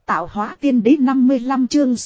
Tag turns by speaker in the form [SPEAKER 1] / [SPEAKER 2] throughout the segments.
[SPEAKER 1] Tạo hóa tiên đế 55 chương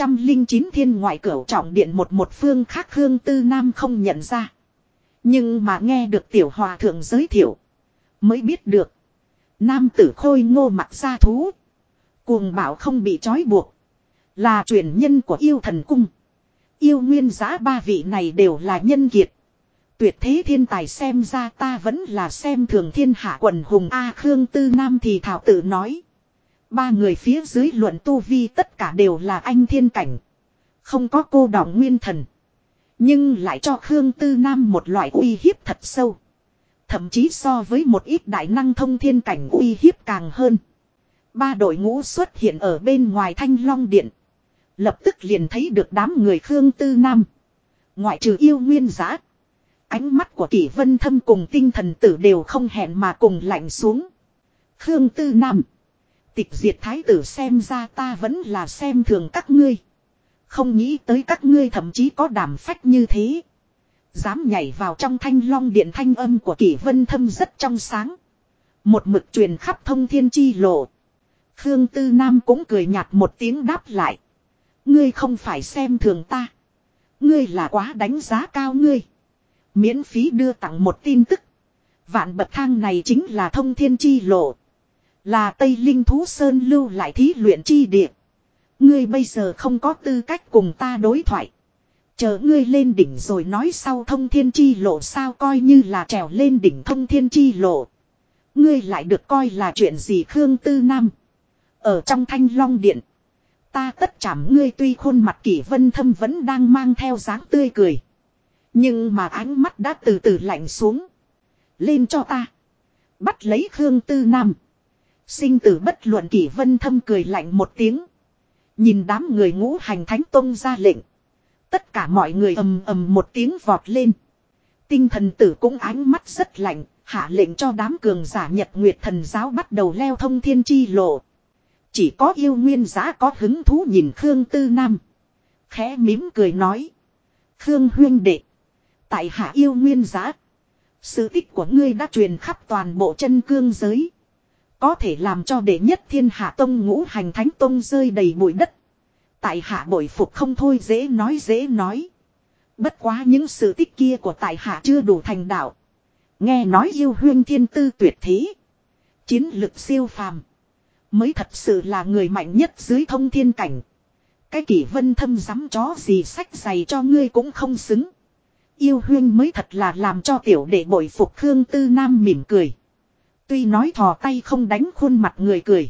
[SPEAKER 1] 609 thiên ngoại cửu trọng điện một phương khác Khương Tư Nam không nhận ra. Nhưng mà nghe được tiểu hòa thượng giới thiệu. Mới biết được. Nam tử khôi ngô mặc ra thú. Cuồng bảo không bị trói buộc. Là truyền nhân của yêu thần cung. Yêu nguyên giá ba vị này đều là nhân kiệt. Tuyệt thế thiên tài xem ra ta vẫn là xem thường thiên hạ quần hùng A Khương Tư Nam thì thảo tự nói. Ba người phía dưới luận tu vi tất cả đều là anh thiên cảnh. Không có cô đọng nguyên thần. Nhưng lại cho Khương Tư Nam một loại uy hiếp thật sâu. Thậm chí so với một ít đại năng thông thiên cảnh uy hiếp càng hơn. Ba đội ngũ xuất hiện ở bên ngoài Thanh Long Điện. Lập tức liền thấy được đám người Khương Tư Nam. Ngoại trừ yêu nguyên giã. Ánh mắt của Kỷ Vân Thâm cùng tinh thần tử đều không hẹn mà cùng lạnh xuống. Khương Tư Nam. Tịch diệt thái tử xem ra ta vẫn là xem thường các ngươi. Không nghĩ tới các ngươi thậm chí có đảm phách như thế. Dám nhảy vào trong Thanh Long Điện thanh âm của Kỷ Vân Thâm rất trong sáng. Một mực truyền khắp thông thiên chi lộ. Khương Tư Nam cũng cười nhạt một tiếng đáp lại. Ngươi không phải xem thường ta. Ngươi là quá đánh giá cao ngươi. Miễn phí đưa tặng một tin tức. Vạn bậc thang này chính là thông thiên chi lộ. Là Tây Linh Thú Sơn lưu lại thí luyện chi địa. Ngươi bây giờ không có tư cách cùng ta đối thoại. Chờ ngươi lên đỉnh rồi nói sau thông thiên chi lộ sao coi như là trèo lên đỉnh thông thiên chi lộ. Ngươi lại được coi là chuyện gì Khương Tư Nam. Ở trong Thanh Long Điện. Ta tất chảm ngươi tuy khuôn mặt Kỷ Vân Thâm vẫn đang mang theo dáng tươi cười. Nhưng mà ánh mắt đã từ từ lạnh xuống. Lên cho ta. Bắt lấy Khương Tư Nam. Sinh tử bất luận Kỷ Vân Thâm cười lạnh một tiếng. Nhìn đám người ngũ hành thánh tông ra lệnh. Tất cả mọi người ầm ầm một tiếng vọt lên. Tinh thần tử cũng ánh mắt rất lạnh. Hạ lệnh cho đám cường giả Nhật Nguyệt Thần Giáo bắt đầu leo thông thiên chi lộ. Chỉ có yêu nguyên giá có hứng thú nhìn Khương Tư Nam. Khẽ mím cười nói. Khương huyên đệ. Tại hạ yêu nguyên giá. Sự tích của ngươi đã truyền khắp toàn bộ chân cương giới. Có thể làm cho đệ nhất thiên hạ tông ngũ hành thánh tông rơi đầy bụi đất. Tại hạ bội phục không thôi dễ nói. Bất quá những sự tích kia của tại hạ chưa đủ thành đạo. Nghe nói yêu huyên thiên tư tuyệt thế. Chiến lực siêu phàm. Mới thật sự là người mạnh nhất dưới thông thiên cảnh. Cái Kỷ Vân Thâm dám chó gì sách giày cho ngươi cũng không xứng. Yêu huyên mới thật là làm cho tiểu đệ bội phục Khương Tư Nam mỉm cười. Tuy nói thò tay không đánh khuôn mặt người cười.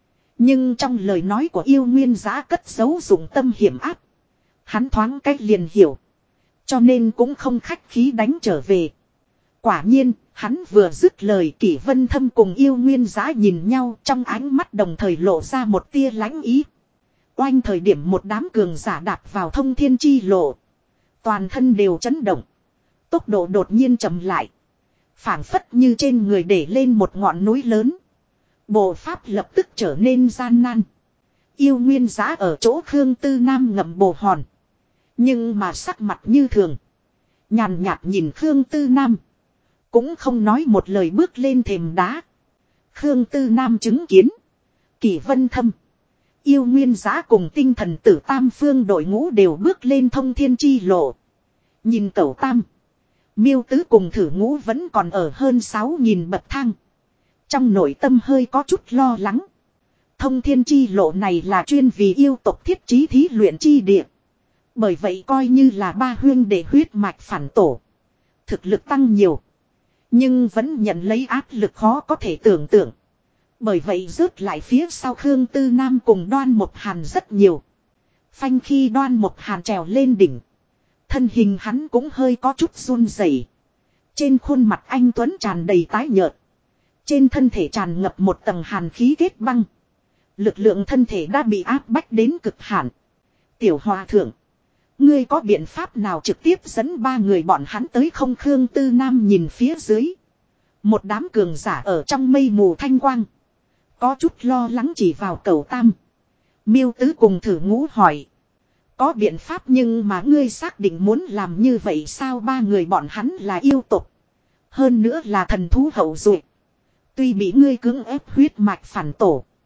[SPEAKER 1] Nhưng trong lời nói của yêu nguyên giá cất giấu dụng tâm hiểm áp. Hắn thoáng cách liền hiểu. Cho nên cũng không khách khí đánh trở về. Quả nhiên, hắn vừa dứt lời Kỷ Vân Thâm cùng yêu nguyên giá nhìn nhau trong ánh mắt đồng thời lộ ra một tia lãnh ý. Oanh thời điểm một đám cường giả đạp vào thông thiên chi lộ. Toàn thân đều chấn động. Tốc độ đột nhiên chậm lại. Phảng phất như trên người để lên một ngọn núi lớn. Bộ pháp lập tức trở nên gian nan. Yêu nguyên giá ở chỗ Khương Tư Nam ngậm bồ hòn. Nhưng mà sắc mặt như thường. Nhàn nhạt nhìn Khương Tư Nam. Cũng không nói một lời bước lên thềm đá. Khương Tư Nam chứng kiến. Kỷ Vân Thâm. Yêu nguyên giá cùng tinh thần tử tam phương đội ngũ đều bước lên thông thiên chi lộ. Nhìn cẩu tam. Miêu tứ cùng thử ngũ vẫn còn ở hơn 6.000 bậc thang. Trong nội tâm hơi có chút lo lắng. Thông thiên chi lộ này là chuyên vì yêu tộc thiết trí thí luyện chi địa. Bởi vậy coi như là ba huyên để huyết mạch phản tổ. Thực lực tăng nhiều. Nhưng vẫn nhận lấy áp lực khó có thể tưởng tượng. Bởi vậy rớt lại phía sau Khương Tư Nam cùng Đoan Mộc Hàn rất nhiều. Phanh khi Đoan Mộc Hàn trèo lên đỉnh. Thân hình hắn cũng hơi có chút run rẩy. Trên khuôn mặt anh tuấn tràn đầy tái nhợt. Trên thân thể tràn ngập một tầng hàn khí kết băng. Lực lượng thân thể đã bị áp bách đến cực hạn. Tiểu hòa thượng. Ngươi có biện pháp nào trực tiếp dẫn ba người bọn hắn tới không Khương Tư Nam nhìn phía dưới. Một đám cường giả ở trong mây mù thanh quang. Có chút lo lắng chỉ vào cẩu tam. Miêu tứ cùng thử ngũ hỏi. Có biện pháp nhưng mà ngươi xác định muốn làm như vậy sao ba người bọn hắn là yêu tục. Hơn nữa là thần thú hậu duệ. Tuy bị ngươi cưỡng ép huyết mạch phản tổ.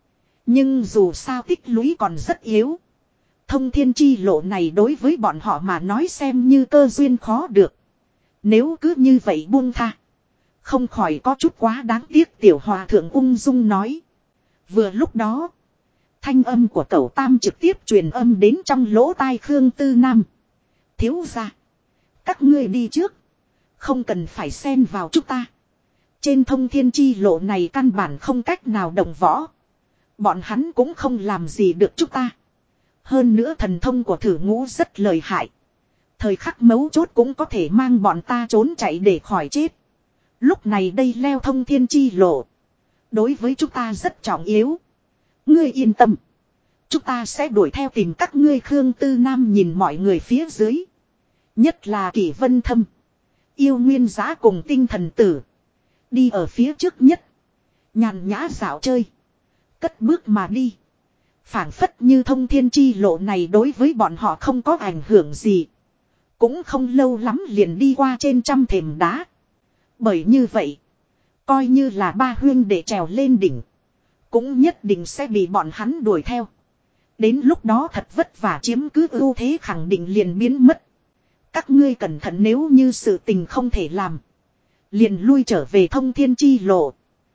[SPEAKER 1] Nhưng dù sao tích lũy còn rất yếu. Thông thiên chi lộ này đối với bọn họ mà nói xem như cơ duyên khó được. Nếu cứ như vậy buông tha. Không khỏi có chút quá đáng tiếc, tiểu hòa thượng ung dung nói. Vừa lúc đó. Thanh âm của cẩu tam trực tiếp truyền âm đến trong lỗ tai Khương Tư Nam. Thiếu gia, các ngươi đi trước. Không cần phải xen vào chúng ta. Trên thông thiên chi lộ này căn bản không cách nào động võ. Bọn hắn cũng không làm gì được chúng ta. Hơn nữa thần thông của Thử Ngũ rất lợi hại. Thời khắc mấu chốt cũng có thể mang bọn ta trốn chạy để khỏi chết. Lúc này đây leo thông thiên chi lộ. Đối với chúng ta rất trọng yếu. Ngươi yên tâm. Chúng ta sẽ đuổi theo tìm các ngươi. Khương Tư Nam nhìn mọi người phía dưới. Nhất là Kỷ Vân Thâm. Yêu Nguyên Giá cùng Tinh Thần Tử. Đi ở phía trước nhất. Nhàn nhã dạo chơi. Cất bước mà đi. Phảng phất như thông thiên chi lộ này đối với bọn họ không có ảnh hưởng gì. Cũng không lâu lắm liền đi qua trên trăm thềm đá. Bởi như vậy. Coi như là ba huyên để trèo lên đỉnh. Cũng nhất định sẽ bị bọn hắn đuổi theo. Đến lúc đó thật vất vả chiếm cứ ưu thế khẳng định liền biến mất. Các ngươi cẩn thận, nếu như sự tình không thể làm. Liền lui trở về thông thiên chi lộ.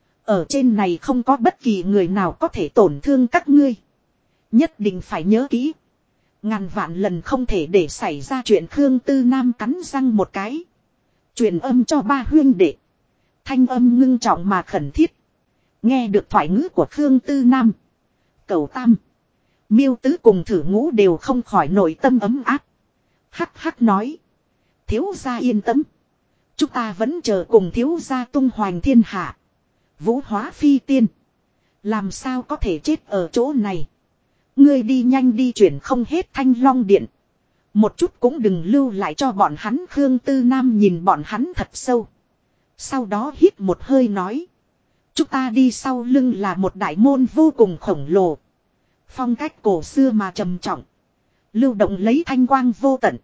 [SPEAKER 1] Ở trên này không có bất kỳ người nào có thể tổn thương các ngươi. Nhất định phải nhớ kỹ. Ngàn vạn lần không thể để xảy ra chuyện. Khương Tư Nam cắn răng một cái. Truyền âm cho ba huyên đệ. Thanh âm ngưng trọng mà khẩn thiết. Nghe được thoại ngữ của Khương Tư Nam. Cẩu Tam, Miêu Tứ cùng Thử Ngũ đều không khỏi nội tâm ấm áp. Hắc hắc nói. Thiếu gia yên tâm. Chúng ta vẫn chờ cùng thiếu gia tung hoành thiên hạ. Vũ hóa phi tiên. Làm sao có thể chết ở chỗ này. Ngươi đi nhanh đi, chuyển không hết Thanh Long Điện. Một chút cũng đừng lưu lại cho bọn hắn. Khương Tư Nam nhìn bọn hắn thật sâu. Sau đó hít một hơi nói. Chúng ta đi sau lưng là một đại môn vô cùng khổng lồ. Phong cách cổ xưa mà trầm trọng. Lưu động lấy thanh quang vô tận.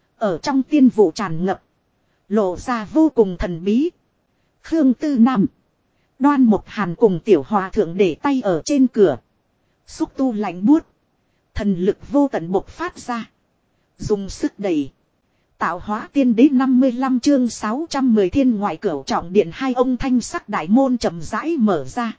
[SPEAKER 1] Ở trong tiên vụ tràn ngập. Lộ ra vô cùng thần bí. Khương Tư Nam, Đoan Mộc Hàn cùng tiểu hòa thượng để tay ở trên cửa. Xúc tu lạnh buốt. Thần lực vô tận bộc phát ra. Dùng sức đẩy. Tạo hóa tiên đế 55 chương 610 thiên ngoại cửu trọng điện. Hai ông thanh sắc đại môn chậm rãi mở ra.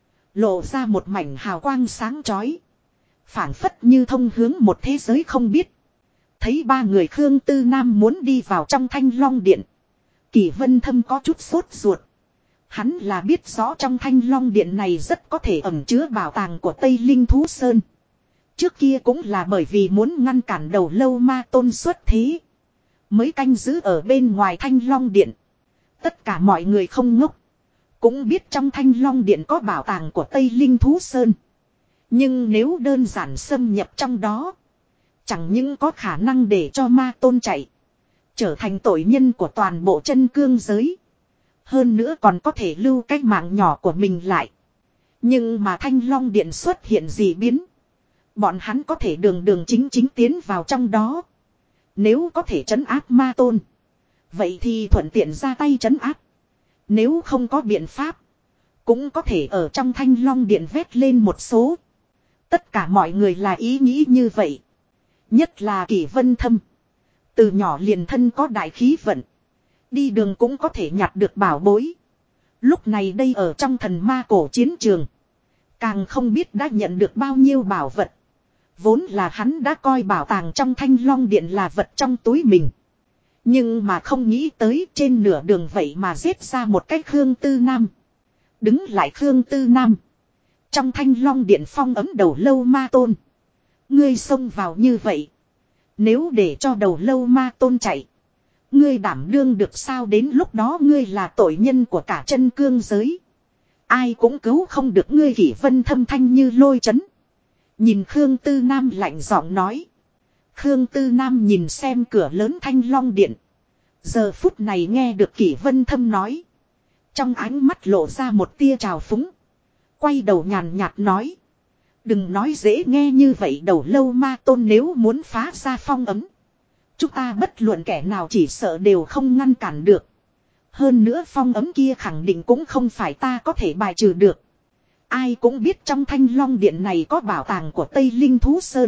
[SPEAKER 1] Lộ ra một mảnh hào quang sáng chói. Phảng phất như thông hướng một thế giới không biết. Thấy ba người Khương Tư Nam muốn đi vào trong Thanh Long Điện. Kỷ Vân Thâm có chút sốt ruột. Hắn là biết rõ trong Thanh Long Điện này rất có thể ẩn chứa bảo tàng của Tây Linh Thú Sơn. Trước kia cũng là bởi vì muốn ngăn cản Đầu Lâu Ma Tôn xuất thế. Mới canh giữ ở bên ngoài Thanh Long Điện. Tất cả mọi người không ngốc. Cũng biết trong Thanh Long Điện có bảo tàng của Tây Linh Thú Sơn. Nhưng nếu đơn giản xâm nhập trong đó. Chẳng những có khả năng để cho Ma Tôn chạy. Trở thành tội nhân của toàn bộ chân cương giới. Hơn nữa còn có thể lưu cái mạng nhỏ của mình lại. Nhưng mà Thanh Long Điện xuất hiện dị biến. Bọn hắn có thể đường đường chính chính tiến vào trong đó. Nếu có thể trấn áp Ma Tôn. Vậy thì thuận tiện ra tay trấn áp. Nếu không có biện pháp. Cũng có thể ở trong Thanh Long Điện vét lên một số. Tất cả mọi người là ý nghĩ như vậy. Nhất là Kỷ Vân Thâm. Từ nhỏ liền thân có đại khí vận. Đi đường cũng có thể nhặt được bảo bối. Lúc này đây ở trong thần ma cổ chiến trường. Càng không biết đã nhận được bao nhiêu bảo vật. Vốn là hắn đã coi bảo tàng trong Thanh Long Điện là vật trong túi mình. Nhưng mà không nghĩ tới trên nửa đường vậy mà giết ra một cái Khương Tư Nam. Đứng lại Khương Tư Nam. Trong Thanh Long Điện phong ấm Đầu Lâu Ma Tôn. Ngươi xông vào như vậy. Nếu để cho Đầu Lâu Ma Tôn chạy. Ngươi đảm đương được sao? Đến lúc đó ngươi là tội nhân của cả chân cương giới. Ai cũng cứu không được ngươi. Kỷ Vân Thâm thanh như lôi chấn. Nhìn Khương Tư Nam lạnh giọng nói. Khương Tư Nam nhìn xem cửa lớn Thanh Long Điện. Giờ phút này nghe được Kỷ Vân Thâm nói. Trong ánh mắt lộ ra một tia trào phúng. Quay đầu nhàn nhạt nói. Đừng nói dễ nghe như vậy. Đầu Lâu Ma Tôn nếu muốn phá ra phong ấm. Chúng ta bất luận kẻ nào chỉ sợ đều không ngăn cản được. Hơn nữa phong ấm kia khẳng định cũng không phải ta có thể bài trừ được. Ai cũng biết trong Thanh Long Điện này có bảo tàng của Tây Linh Thú Sơn.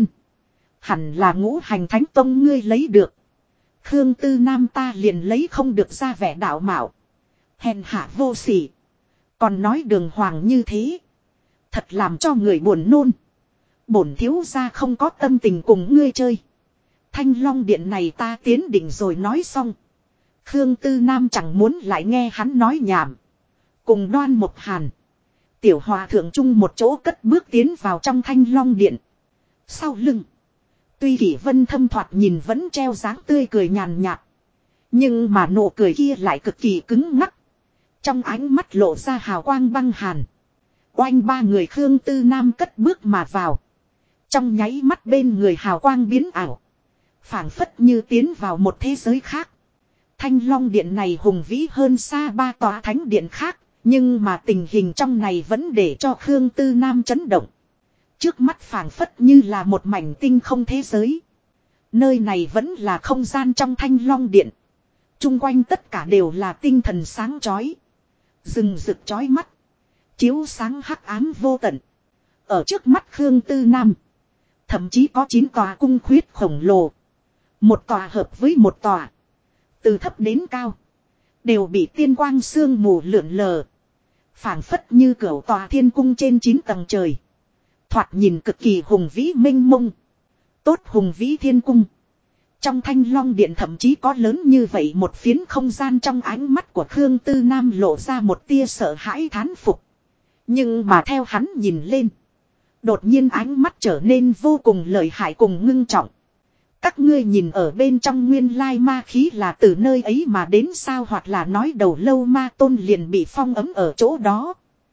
[SPEAKER 1] Hẳn là Ngũ Hành Thánh Tông ngươi lấy được. Khương Tư Nam ta liền lấy không được ra vẻ đạo mạo. Hèn hạ vô sỉ. Còn nói đường hoàng như thế. Thật làm cho người buồn nôn. Bổn thiếu gia không có tâm tình cùng ngươi chơi. Thanh Long Điện này ta tiến định rồi nói xong. Khương Tư Nam chẳng muốn lại nghe hắn nói nhảm. Cùng Đoan Mộc Hàn. Tiểu Hòa thượng chung một chỗ cất bước tiến vào trong Thanh Long Điện. Sau lưng. Tuy Kỷ Vân Thâm thoạt nhìn vẫn treo dáng tươi cười nhàn nhạt. Nhưng mà nụ cười kia lại cực kỳ cứng ngắc. Trong ánh mắt lộ ra hào quang băng hàn. Oanh ba người Khương Tư Nam cất bước mà vào. Trong nháy mắt bên người hào quang biến ảo. Phảng phất như tiến vào một thế giới khác. Thanh Long Điện này hùng vĩ hơn xa ba tòa thánh điện khác. Nhưng mà tình hình trong này vẫn để cho Khương Tư Nam chấn động. Trước mắt phảng phất như là một mảnh tinh không thế giới. Nơi này vẫn là không gian trong Thanh Long Điện. Trung quanh tất cả đều là tinh thần sáng chói. Rừng rực chói mắt. Chiếu sáng hắc ám vô tận. Ở trước mắt Khương Tư Nam. Thậm chí có 9 tòa cung khuyết khổng lồ. Một tòa hợp với một tòa. Từ thấp đến cao. Đều bị tiên quang sương mù lượn lờ. Phảng phất như cửu tòa thiên cung trên 9 tầng trời. Thoạt nhìn cực kỳ hùng vĩ mênh mông. Tốt hùng vĩ thiên cung. Trong Thanh Long Điện thậm chí có lớn như vậy một phiến không gian trong ánh mắt của Khương Tư Nam lộ ra một tia sợ hãi thán phục. Nhưng mà theo hắn nhìn lên. Đột nhiên ánh mắt trở nên vô cùng lợi hại cùng ngưng trọng. Các ngươi nhìn ở bên trong nguyên lai ma khí là từ nơi ấy mà đến sao, hoặc là nói đầu lâu ma tôn liền bị phong ấm ở chỗ đó.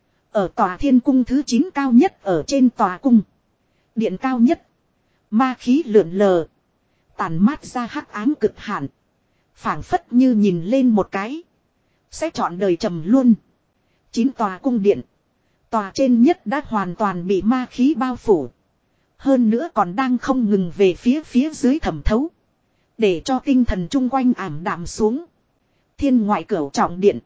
[SPEAKER 1] Ở tòa thiên cung thứ 9 cao nhất ở trên tòa cung. Điện cao nhất. Ma khí lượn lờ. Tàn mát ra hắc ám cực hạn. Phảng phất như nhìn lên một cái. Sẽ trọn đời trầm luôn. 9 tòa cung điện. Tòa trên nhất đã hoàn toàn bị ma khí bao phủ. Hơn nữa còn đang không ngừng về phía dưới thẩm thấu. Để cho tinh thần chung quanh ảm đạm xuống. Thiên ngoại cửu trọng điện.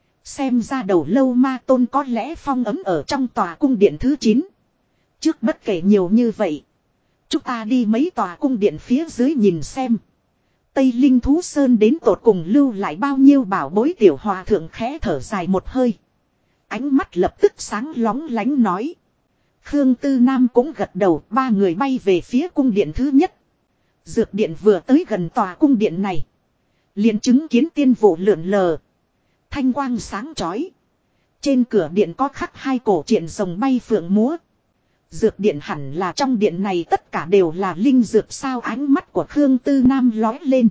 [SPEAKER 1] Xem ra đầu lâu ma tôn có lẽ phong ấm ở trong tòa cung điện thứ 9. Trước bất kể nhiều như vậy. Chúng ta đi mấy tòa cung điện phía dưới nhìn xem. Tây Linh Thú Sơn đến tột cùng lưu lại bao nhiêu bảo bối. Tiểu Hòa thượng khẽ thở dài một hơi. Ánh mắt lập tức sáng lóng lánh nói. Khương Tư Nam cũng gật đầu, ba người bay về phía cung điện thứ nhất. Dược điện vừa tới gần tòa cung điện này. Liền chứng kiến tiên vụ lượn lờ. Thanh quang sáng chói. Trên cửa điện có khắc 2 cổ truyện rồng bay phượng múa. Dược điện hẳn là trong điện này tất cả đều là linh dược sao, ánh mắt của Khương Tư Nam lói lên.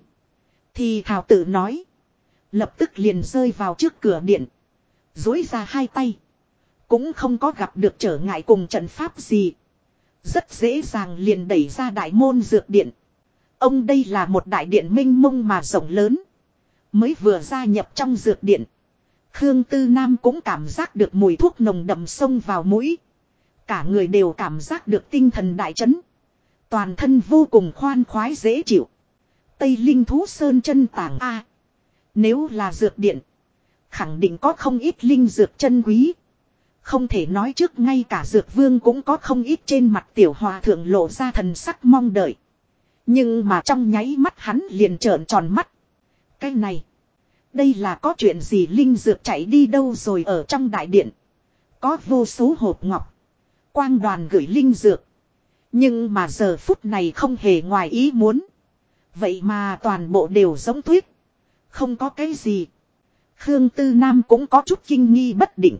[SPEAKER 1] Thì thảo tự nói. Lập tức liền rơi vào trước cửa điện. Duỗi ra 2 tay. Cũng không có gặp được trở ngại cùng trận pháp gì. Rất dễ dàng liền đẩy ra đại môn dược điện. Ông đây là một đại điện mênh mông mà rộng lớn. Mới vừa gia nhập trong dược điện. Khương Tư Nam cũng cảm giác được mùi thuốc nồng đậm xông vào mũi. Cả người đều cảm giác được tinh thần đại chấn. Toàn thân vô cùng khoan khoái dễ chịu. Tây Linh Thú Sơn chân tảng A. Nếu là dược điện. Khẳng định có không ít linh dược chân quý. Không thể nói trước ngay cả dược vương cũng có không ít. Trên mặt Tiểu Hòa thượng lộ ra thần sắc mong đợi. Nhưng mà trong nháy mắt hắn liền trợn tròn mắt. Cái này. Đây là có chuyện gì, linh dược chạy đi đâu rồi? Ở trong đại điện. Có vô số hộp ngọc. Quang đoàn gửi linh dược. Nhưng mà giờ phút này không hề ngoài ý muốn. Vậy mà toàn bộ đều giống tuyết. Không có cái gì. Khương Tư Nam cũng có chút kinh nghi bất định.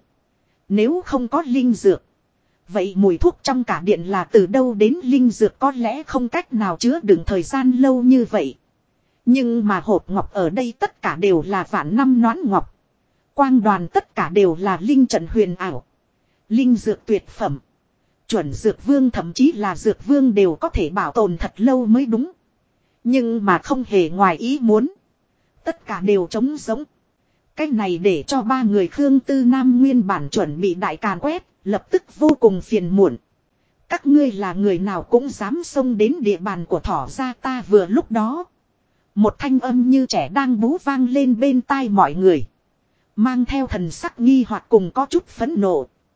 [SPEAKER 1] Nếu không có linh dược. Vậy mùi thuốc trong cả điện là từ đâu đến? Linh dược có lẽ không cách nào chứa đựng thời gian lâu như vậy. Nhưng mà hộp ngọc ở đây tất cả đều là vạn năm nón ngọc. Quang đoàn tất cả đều là linh trận huyền ảo. Linh dược tuyệt phẩm. Chuẩn dược vương, thậm chí là dược vương đều có thể bảo tồn thật lâu mới đúng. Nhưng mà không hề ngoài ý muốn. Tất cả đều trống rỗng. Cái này để cho ba người Khương Tư Nam nguyên bản chuẩn bị đại càn quét, lập tức vô cùng phiền muộn. Các ngươi là người nào cũng dám xông đến địa bàn của Thỏ gia ta? Vừa lúc đó. Một thanh âm như trẻ đang bú vang lên bên tai mọi người. Mang theo thần sắc nghi hoặc cùng có chút phẫn nộ.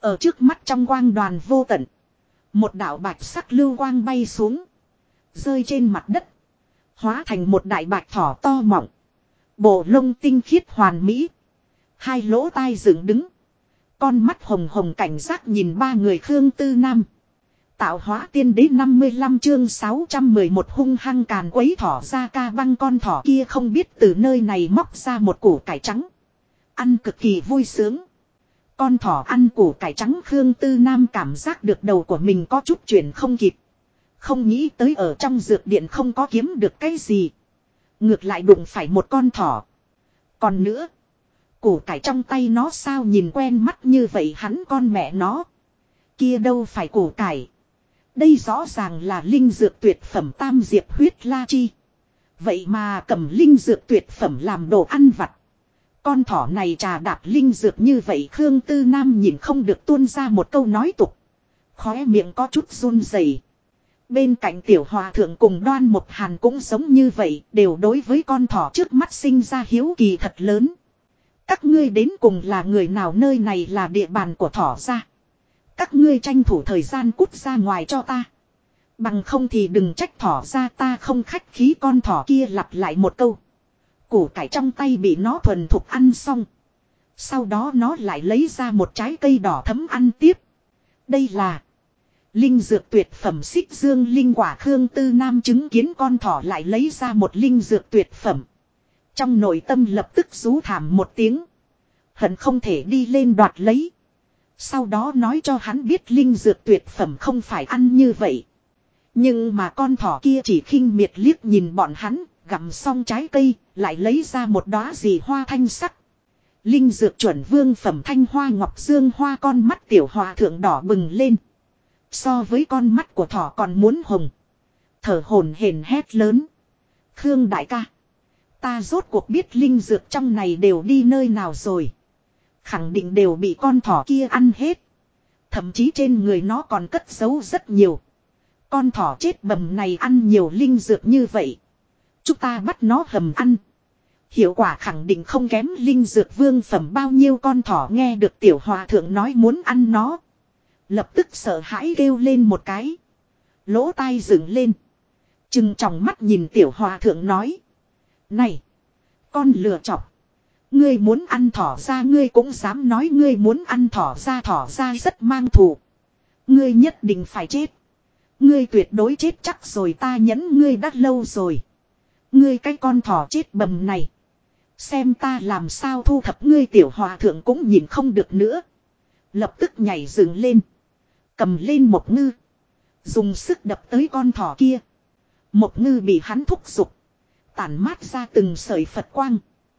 [SPEAKER 1] Ở trước mắt trong quang đoàn vô tận. Một đạo bạch sắc lưu quang bay xuống. Rơi trên mặt đất. Hóa thành một đại bạch thỏ to mọng. Bộ lông tinh khiết hoàn mỹ. Hai lỗ tai dựng đứng. Con mắt hồng hồng cảnh giác nhìn ba người Khương Tư Nam. Tạo hóa tiên đế 55 chương 611 hung hăng càn quấy thỏ ra ca băng con thỏ kia không biết từ nơi này móc ra một củ cải trắng. Ăn cực kỳ vui sướng. Con thỏ ăn củ cải trắng Khương Tư Nam cảm giác được đầu của mình có chút chuyển không kịp. Không nghĩ tới ở trong dược điện không có kiếm được cái gì. Ngược lại đụng phải một con thỏ. Còn nữa. Củ cải trong tay nó sao nhìn quen mắt như vậy hắn con mẹ nó. Kia đâu phải củ cải. Đây rõ ràng là linh dược tuyệt phẩm tam diệp huyết la chi. Vậy mà cầm linh dược tuyệt phẩm làm đồ ăn vặt. Con thỏ này trà đạp linh dược như vậy Khương Tư Nam nhìn không được tuôn ra một câu nói tục. Khóe miệng có chút run rẩy. Bên cạnh tiểu hòa thượng cùng Đoan Mộc Hàn cũng giống như vậy, đều đối với con thỏ trước mắt sinh ra hiếu kỳ thật lớn. Các ngươi đến cùng là người nào nơi này là địa bàn của thỏ ra. Các ngươi tranh thủ thời gian cút ra ngoài cho ta. Bằng không thì đừng trách thỏ ra ta không khách khí con thỏ kia lặp lại một câu. Củ cải trong tay bị nó thuần thục ăn xong. Sau đó nó lại lấy ra một trái cây đỏ thấm ăn tiếp. Đây là linh dược tuyệt phẩm xích dương linh quả Khương Tư Nam chứng kiến con thỏ lại lấy ra một linh dược tuyệt phẩm. Trong nội tâm lập tức rú thảm một tiếng. Hận không thể đi lên đoạt lấy. Sau đó nói cho hắn biết linh dược tuyệt phẩm không phải ăn như vậy. Nhưng mà con thỏ kia chỉ khinh miệt liếc nhìn bọn hắn, gặm xong trái cây, lại lấy ra một đóa gì hoa thanh sắc. Linh dược chuẩn vương phẩm thanh hoa ngọc dương hoa con mắt tiểu hòa thượng đỏ bừng lên. So với con mắt của thỏ còn muốn hồng. Thở hổn hển hét lớn. Khương đại ca. Ta rốt cuộc biết linh dược trong này đều đi nơi nào rồi. Khẳng định đều bị con thỏ kia ăn hết. Thậm chí trên người nó còn cất giấu rất nhiều. Con thỏ chết bầm này ăn nhiều linh dược như vậy. Chúng ta bắt nó hầm ăn. Hiệu quả khẳng định không kém linh dược vương phẩm bao nhiêu con thỏ nghe được tiểu hòa thượng nói muốn ăn nó. Lập tức sợ hãi kêu lên một cái. Lỗ tai dựng lên. Trừng tròng mắt nhìn tiểu hòa thượng nói. Này. Con lừa chọc. Ngươi muốn ăn thỏ ra ngươi cũng dám nói ngươi muốn ăn thỏ ra rất mang thù. Ngươi nhất định phải chết. Ngươi tuyệt đối chết chắc rồi ta nhẫn ngươi đã lâu rồi. Ngươi cái con thỏ chết bầm này. Xem ta làm sao thu thập ngươi tiểu hòa thượng cũng nhìn không được nữa. Lập tức nhảy dựng lên. Cầm lên một ngư. Dùng sức đập tới con thỏ kia. Một ngư bị hắn thúc giục. Tản mát ra từng sợi Phật quang.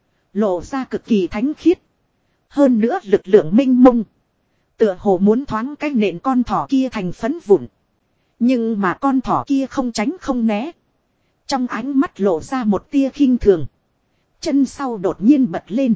[SPEAKER 1] Lộ ra cực kỳ thánh khiết. Hơn nữa lực lượng minh mông. Tựa hồ muốn thoáng cái nện con thỏ kia thành phấn vụn. Nhưng mà con thỏ kia không tránh không né. Trong ánh mắt lộ ra một tia khinh thường. Chân sau đột nhiên bật lên.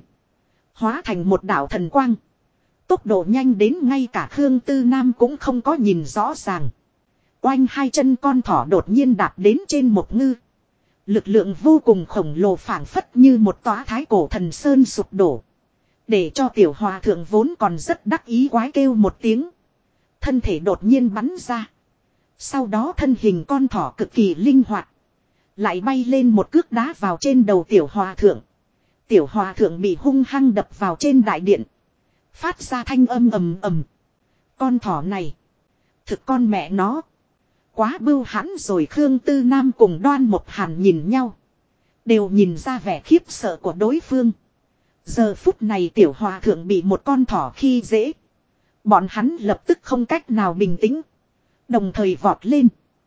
[SPEAKER 1] Hóa thành một đạo thần quang. Tốc độ nhanh đến ngay cả Khương Tư Nam cũng không có nhìn rõ ràng. Oanh hai chân con thỏ đột nhiên đạp đến trên một ngư. Lực lượng vô cùng khổng lồ phảng phất như một tòa thái cổ thần sơn sụp đổ. Để cho tiểu hòa thượng vốn còn rất đắc ý quái kêu một tiếng. Thân thể đột nhiên bắn ra. Sau đó thân hình con thỏ cực kỳ linh hoạt. Lại bay lên một cước đá vào trên đầu tiểu hòa thượng. Tiểu hòa thượng bị hung hăng đập vào trên đại điện. Phát ra thanh âm ầm ầm. Con thỏ này. Thực con mẹ nó. Quá bưu hãn rồi Khương Tư Nam cùng Đoan Mộc Hàn nhìn nhau. Đều nhìn ra vẻ khiếp sợ của đối phương. Giờ phút này tiểu hòa thượng bị một con thỏ khi dễ. Bọn hắn lập tức không cách nào bình tĩnh. Đồng thời vọt lên.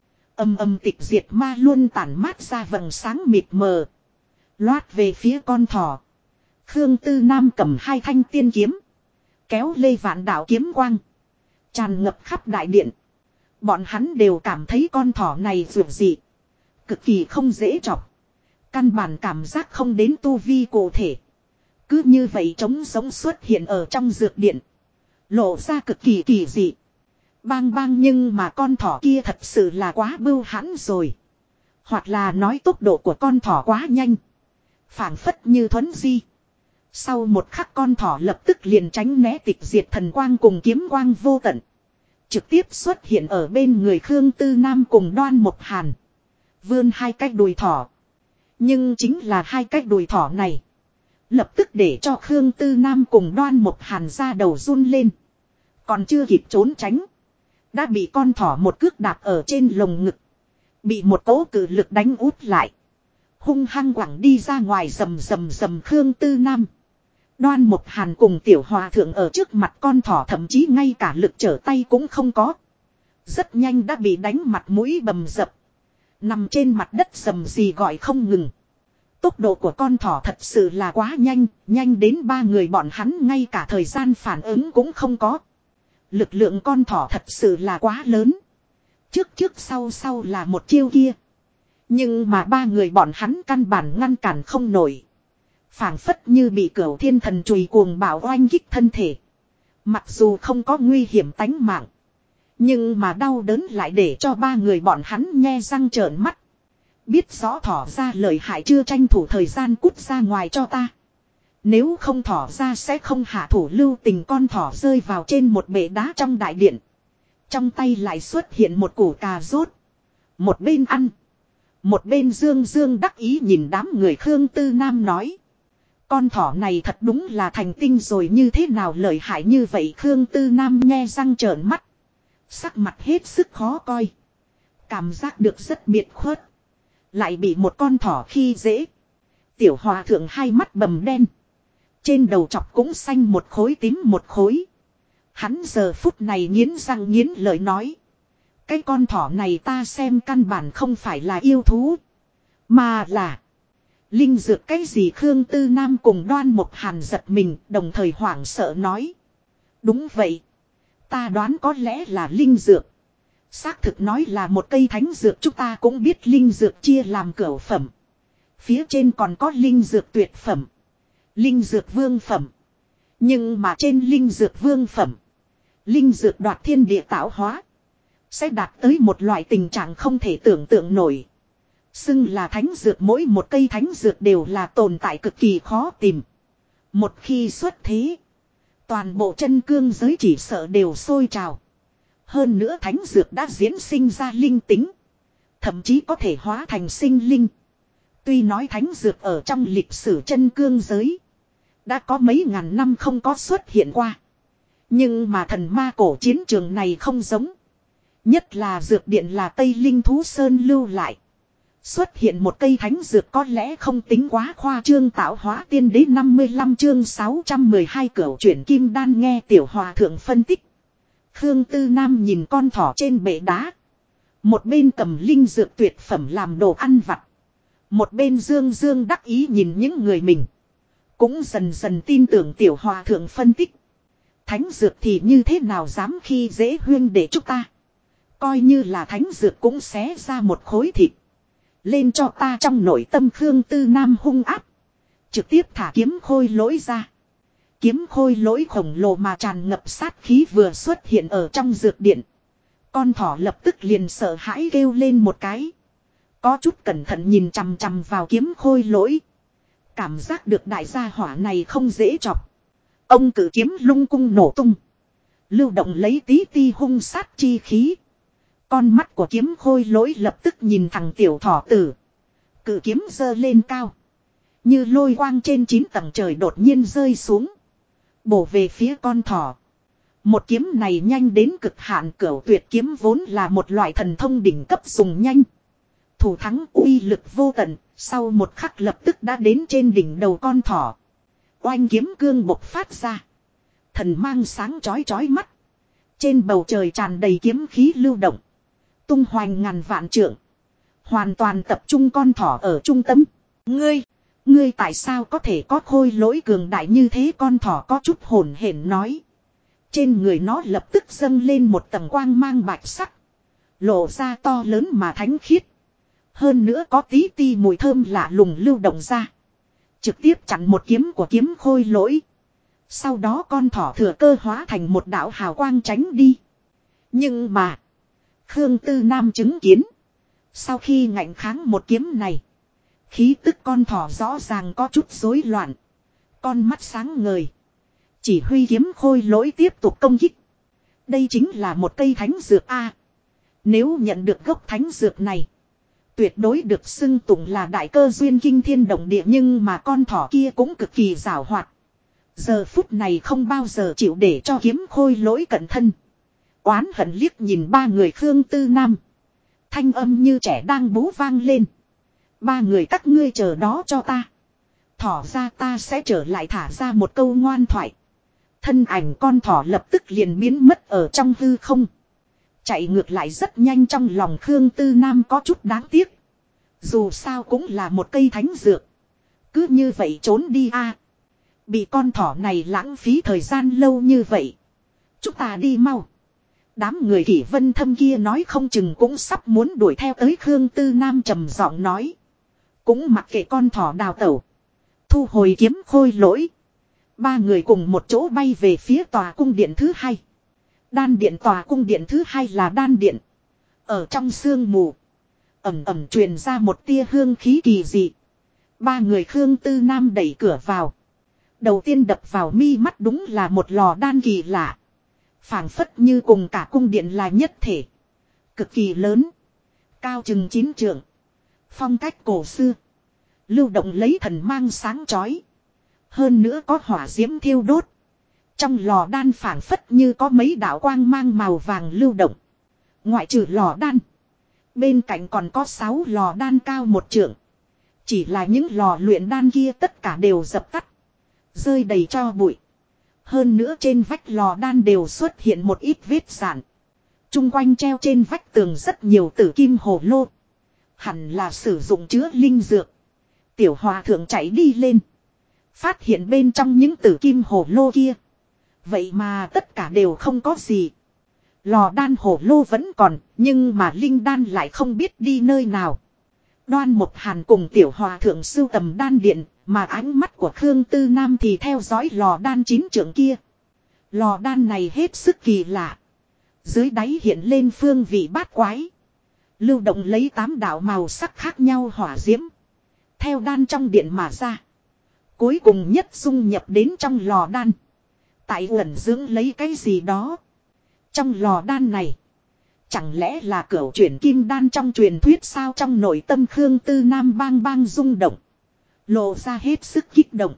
[SPEAKER 1] Âm âm tịch diệt ma luôn tản mát ra vầng sáng mịt mờ. Loát về phía con thỏ. Khương Tư Nam cầm hai thanh tiên kiếm. Kéo lê vạn đạo kiếm quang. Tràn ngập khắp đại điện. Bọn hắn đều cảm thấy con thỏ này dường dị. Cực kỳ không dễ chọc. Căn bản cảm giác không đến tu vi cụ thể. Cứ như vậy trống sống xuất hiện ở trong dược điện. Lộ ra cực kỳ kỳ dị. Bang bang nhưng mà con thỏ kia thật sự là quá bưu hãn rồi. Hoặc là nói tốc độ của con thỏ quá nhanh. Phảng phất như thuấn di. Sau một khắc con thỏ lập tức liền tránh né tịch diệt thần quang cùng kiếm quang vô tận. Trực tiếp xuất hiện ở bên người Khương Tư Nam cùng Đoan Mộc Hàn. Vươn hai cái đùi thỏ. Nhưng chính là hai cái đùi thỏ này. Lập tức để cho Khương Tư Nam cùng Đoan Mộc Hàn ra đầu run lên. Còn chưa kịp trốn tránh. Đã bị con thỏ một cước đạp ở trên lồng ngực. Bị một cỗ cự lực đánh út lại. Hung hăng quẳng đi ra ngoài rầm rầm rầm. Khương Tư Nam, Đoan Mộc Hàn cùng Tiểu Hòa Thượng ở trước mặt con thỏ thậm chí ngay cả lực trở tay cũng không có. Rất nhanh đã bị đánh mặt mũi bầm dập. Nằm trên mặt đất rầm rì gọi không ngừng. Tốc độ của con thỏ thật sự là quá nhanh, nhanh đến ba người bọn hắn ngay cả thời gian phản ứng cũng không có. Lực lượng con thỏ thật sự là quá lớn. Trước sau là một chiêu kia. Nhưng mà ba người bọn hắn căn bản ngăn cản không nổi. Phảng phất như bị Cửu Thiên Thần chùy cuồng bạo oanh kích thân thể. Mặc dù không có nguy hiểm tánh mạng. Nhưng mà đau đớn lại để cho ba người bọn hắn nhe răng trợn mắt. Biết rõ thỏ ra lợi hại chưa, tranh thủ thời gian cút ra ngoài cho ta. Nếu không thỏ ra sẽ không hạ thủ lưu tình. Con thỏ rơi vào trên một bệ đá trong đại điện. Trong tay lại xuất hiện một củ cà rốt. Một bên ăn. Một bên dương dương đắc ý nhìn đám người. Khương Tư Nam nói. Con thỏ này thật đúng là thành tinh rồi, như thế nào lợi hại như vậy. Khương Tư Nam nhe răng trợn mắt. Sắc mặt hết sức khó coi. Cảm giác được rất biệt khuất. Lại bị một con thỏ khi dễ. Tiểu Hòa Thượng hai mắt bầm đen. Trên đầu chọc cũng xanh một khối tím một khối. Hắn giờ phút này nghiến răng nghiến lợi nói. Cái con thỏ này ta xem căn bản không phải là yêu thú. Mà là linh dược. Cái gì? Khương Tư Nam cùng Đoan Mộc Hàn giật mình đồng thời hoảng sợ nói. Đúng vậy. Ta đoán có lẽ là linh dược. Xác thực nói là một cây thánh dược. Chúng ta cũng biết linh dược chia làm cửu phẩm. Phía trên còn có linh dược tuyệt phẩm, linh dược vương phẩm. Nhưng mà trên linh dược vương phẩm, linh dược đoạt thiên địa tạo hóa, sẽ đạt tới một loại tình trạng không thể tưởng tượng nổi. Xưng là thánh dược, mỗi một cây thánh dược đều là tồn tại cực kỳ khó tìm. Một khi xuất thế, toàn bộ chân cương giới chỉ sợ đều sôi trào. Hơn nữa thánh dược đã diễn sinh ra linh tính, thậm chí có thể hóa thành sinh linh. Tuy nói thánh dược ở trong lịch sử chân cương giới đã có mấy ngàn năm không có xuất hiện qua. Nhưng mà thần ma cổ chiến trường này không giống. Nhất là dược điện là Tây Linh Thú Sơn lưu lại. Xuất hiện một cây thánh dược có lẽ không tính quá khoa trương. Tạo hóa tiên đế 55 chương 612 cửu chuyển kim đan. Nghe Tiểu Hòa Thượng phân tích, Khương Tư Nam nhìn con thỏ trên bệ đá. Một bên cầm linh dược tuyệt phẩm làm đồ ăn vặt. Một bên dương dương đắc ý nhìn những người mình. Cũng dần dần tin tưởng Tiểu Hòa Thượng phân tích. Thánh dược thì như thế nào dám khi dễ huyên để chúng ta. Coi như là thánh dược cũng xé ra một khối thịt lên cho ta. Trong nội tâm Khương Tư Nam hung áp, trực tiếp thả kiếm khôi lỗi ra. Kiếm khôi lỗi khổng lồ mà tràn ngập sát khí vừa xuất hiện ở trong dược điện. Con thỏ lập tức liền sợ hãi kêu lên một cái. Có chút cẩn thận nhìn chằm chằm vào kiếm khôi lỗi. Cảm giác được đại gia hỏa này không dễ chọc. Ông cử kiếm lung cung nổ tung. Lưu động lấy tí ti hung sát chi khí. Con mắt của kiếm khôi lỗi lập tức nhìn thằng tiểu thỏ tử. Cử kiếm giơ lên cao. Như lôi quang trên 9 tầng trời đột nhiên rơi xuống. Bổ về phía con thỏ. Một kiếm này nhanh đến cực hạn. Cửu tuyệt kiếm vốn là một loại thần thông đỉnh cấp dùng nhanh. Thủ thắng uy lực vô tận. Sau một khắc lập tức đã đến trên đỉnh đầu con thỏ. Oanh kiếm cương bộc phát ra. Thần mang sáng chói chói mắt. Trên bầu trời tràn đầy kiếm khí lưu động. Tung hoành ngàn vạn trượng. Hoàn toàn tập trung con thỏ ở trung tâm. Ngươi tại sao có thể có khôi lỗi cường đại như thế? Con thỏ có chút hổn hển nói. Trên người nó lập tức dâng lên một tầng quang mang bạch sắc. Lộ ra to lớn mà thánh khiết. Hơn nữa có tí ti mùi thơm lạ lùng lưu động ra. Trực tiếp chặn một kiếm của kiếm khôi lỗi. Sau đó con thỏ thừa cơ hóa thành một đạo hào quang tránh đi. Nhưng mà Khương Tư Nam chứng kiến. Sau khi ngạnh kháng một kiếm này, khí tức con thỏ rõ ràng có chút rối loạn. Con mắt sáng ngời. Chỉ huy kiếm khôi lỗi tiếp tục công kích. Đây chính là một cây thánh dược A. Nếu nhận được gốc thánh dược này. Tuyệt đối được xưng tụng là đại cơ duyên kinh thiên động địa, nhưng mà con thỏ kia cũng cực kỳ giàu hoạt. Giờ phút này không bao giờ chịu để cho kiếm khôi lỗi cẩn thân. Oán hận liếc nhìn ba người Khương Tư Nam. Thanh âm như trẻ đang bú vang lên. Ba người các ngươi chờ đó cho ta. Thỏ ra ta sẽ trở lại, thả ra một câu ngoan thoại. Thân ảnh con thỏ lập tức liền biến mất ở trong hư không. Chạy ngược lại rất nhanh, trong lòng Khương Tư Nam có chút đáng tiếc. Dù sao cũng là một cây thánh dược. Cứ như vậy trốn đi a. Bị con thỏ này lãng phí thời gian lâu như vậy. Chúng ta đi mau. Đám người Kỷ Vân Thâm kia nói không chừng cũng sắp muốn đuổi theo tới. Khương Tư Nam trầm giọng nói. Cũng mặc kệ con thỏ đào tẩu. Thu hồi kiếm khôi lỗi. Ba người cùng một chỗ bay về phía tòa cung điện thứ hai. Đan điện. Tòa cung điện thứ hai là đan điện. Ở trong sương mù. Ẩm ẩm truyền ra một tia hương khí kỳ dị. Ba người Khương Tư Nam đẩy cửa vào. Đầu tiên đập vào mi mắt đúng là một lò đan kỳ lạ. Phảng phất như cùng cả cung điện là nhất thể. Cực kỳ lớn. Cao chừng 9 trượng. Phong cách cổ xưa. Lưu động lấy thần mang sáng chói. Hơn nữa có hỏa diễm thiêu đốt. Trong lò đan phảng phất như có mấy đạo quang mang màu vàng lưu động. Ngoại trừ lò đan. Bên cạnh còn có 6 lò đan cao 1 trượng. Chỉ là những lò luyện đan kia tất cả đều dập tắt. Rơi đầy tro bụi. Hơn nữa trên vách lò đan đều xuất hiện một ít vết rạn. Trung quanh treo trên vách tường rất nhiều tử kim hồ lô. Hẳn là sử dụng chứa linh dược. Tiểu hòa thượng chạy đi lên. Phát hiện bên trong những tử kim hồ lô kia. Vậy mà tất cả đều không có gì. Lò đan hồ lô vẫn còn, nhưng mà linh đan lại không biết đi nơi nào. Đoan Mộc Hàn cùng tiểu hòa thượng sưu tầm đan điện, mà ánh mắt của Khương Tư Nam thì theo dõi lò đan 9 trượng kia. Lò đan này hết sức kỳ lạ. Dưới đáy hiện lên phương vị bát quái. Lưu động lấy 8 đạo màu sắc khác nhau hỏa diễm. Theo đan trong điện mà ra. Cuối cùng nhất dung nhập đến trong lò đan. Tại ẩn dưỡng lấy cái gì đó. Trong lò đan này. Chẳng lẽ là cửu chuyển kim đan trong truyền thuyết sao? Trong nội tâm Khương Tư Nam bang bang rung động. Lộ ra hết sức kích động.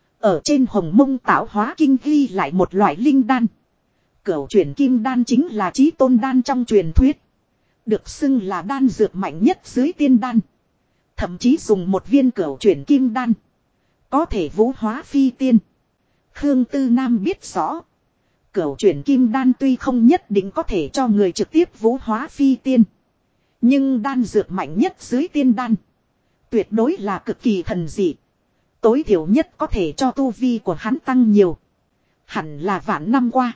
[SPEAKER 1] Ở trên Hồng Mông Tạo Hóa Kinh ghi lại một loại linh đan. Cửu chuyển kim đan chính là chí tôn đan trong truyền thuyết. Được xưng là đan dược mạnh nhất dưới tiên đan. Thậm chí dùng một viên cửu chuyển kim đan. Có thể vũ hóa phi tiên. Khương Tư Nam biết rõ. Cửu chuyển kim đan tuy không nhất định có thể cho người trực tiếp vũ hóa phi tiên. Nhưng đan dược mạnh nhất dưới tiên đan. Tuyệt đối là cực kỳ thần dị. Tối thiểu nhất có thể cho tu vi của hắn tăng nhiều. Hẳn là vạn năm qua.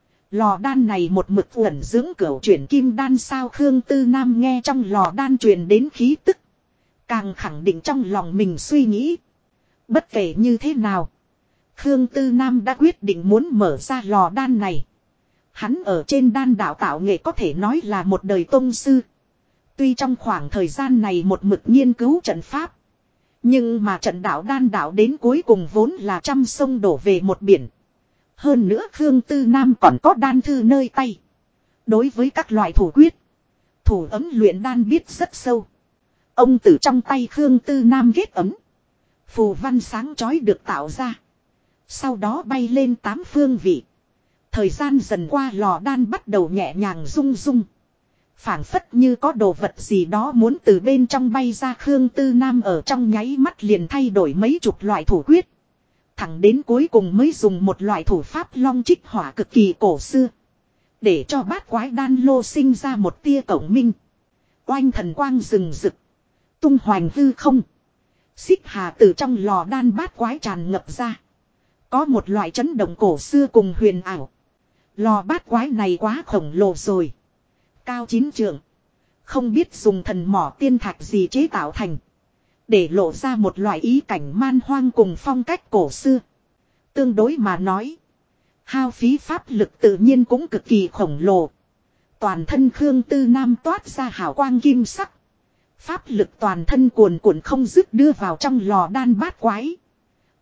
[SPEAKER 1] Lò đan này một mực ẩn dưỡng cửu chuyển kim đan sao? Khương Tư Nam nghe trong lò đan truyền đến khí tức. Càng khẳng định trong lòng mình suy nghĩ. Bất kể như thế nào. Khương Tư Nam đã quyết định muốn mở ra lò đan này. Hắn ở trên đan đạo tạo nghệ có thể nói là một đời tông sư. Tuy trong khoảng thời gian này một mực nghiên cứu trận pháp. Nhưng mà trận đạo đan đạo đến cuối cùng vốn là trăm sông đổ về một biển. Hơn nữa Khương Tư Nam còn có đan thư nơi tay. Đối với các loại thủ quyết. Thủ ấm luyện đan biết rất sâu. Ông từ trong tay Khương Tư Nam ghét ấm. Phù văn sáng chói được tạo ra. Sau đó bay lên 8 phương vị. Thời gian dần qua lò đan bắt đầu nhẹ nhàng rung rung. Phảng phất như có đồ vật gì đó muốn từ bên trong bay ra. Khương Tư Nam ở trong nháy mắt liền thay đổi mấy chục loại thủ quyết. Thẳng đến cuối cùng mới dùng một loại thủ pháp long trích hỏa cực kỳ cổ xưa. Để cho bát quái đan lô sinh ra một tia cổng minh. Oanh thần quang rừng rực. Tung hoành hư không. Xích hà từ trong lò đan bát quái tràn ngập ra. Có một loại chấn động cổ xưa cùng huyền ảo. Lò bát quái này quá khổng lồ rồi. Cao 9 trượng. Không biết dùng thần mỏ tiên thạch gì chế tạo thành. Để lộ ra một loại ý cảnh man hoang cùng phong cách cổ xưa. Tương đối mà nói. Hao phí pháp lực tự nhiên cũng cực kỳ khổng lồ. Toàn thân Khương Tư Nam toát ra hào quang kim sắc. Pháp lực toàn thân cuồn cuộn không dứt đưa vào trong lò đan bát quái.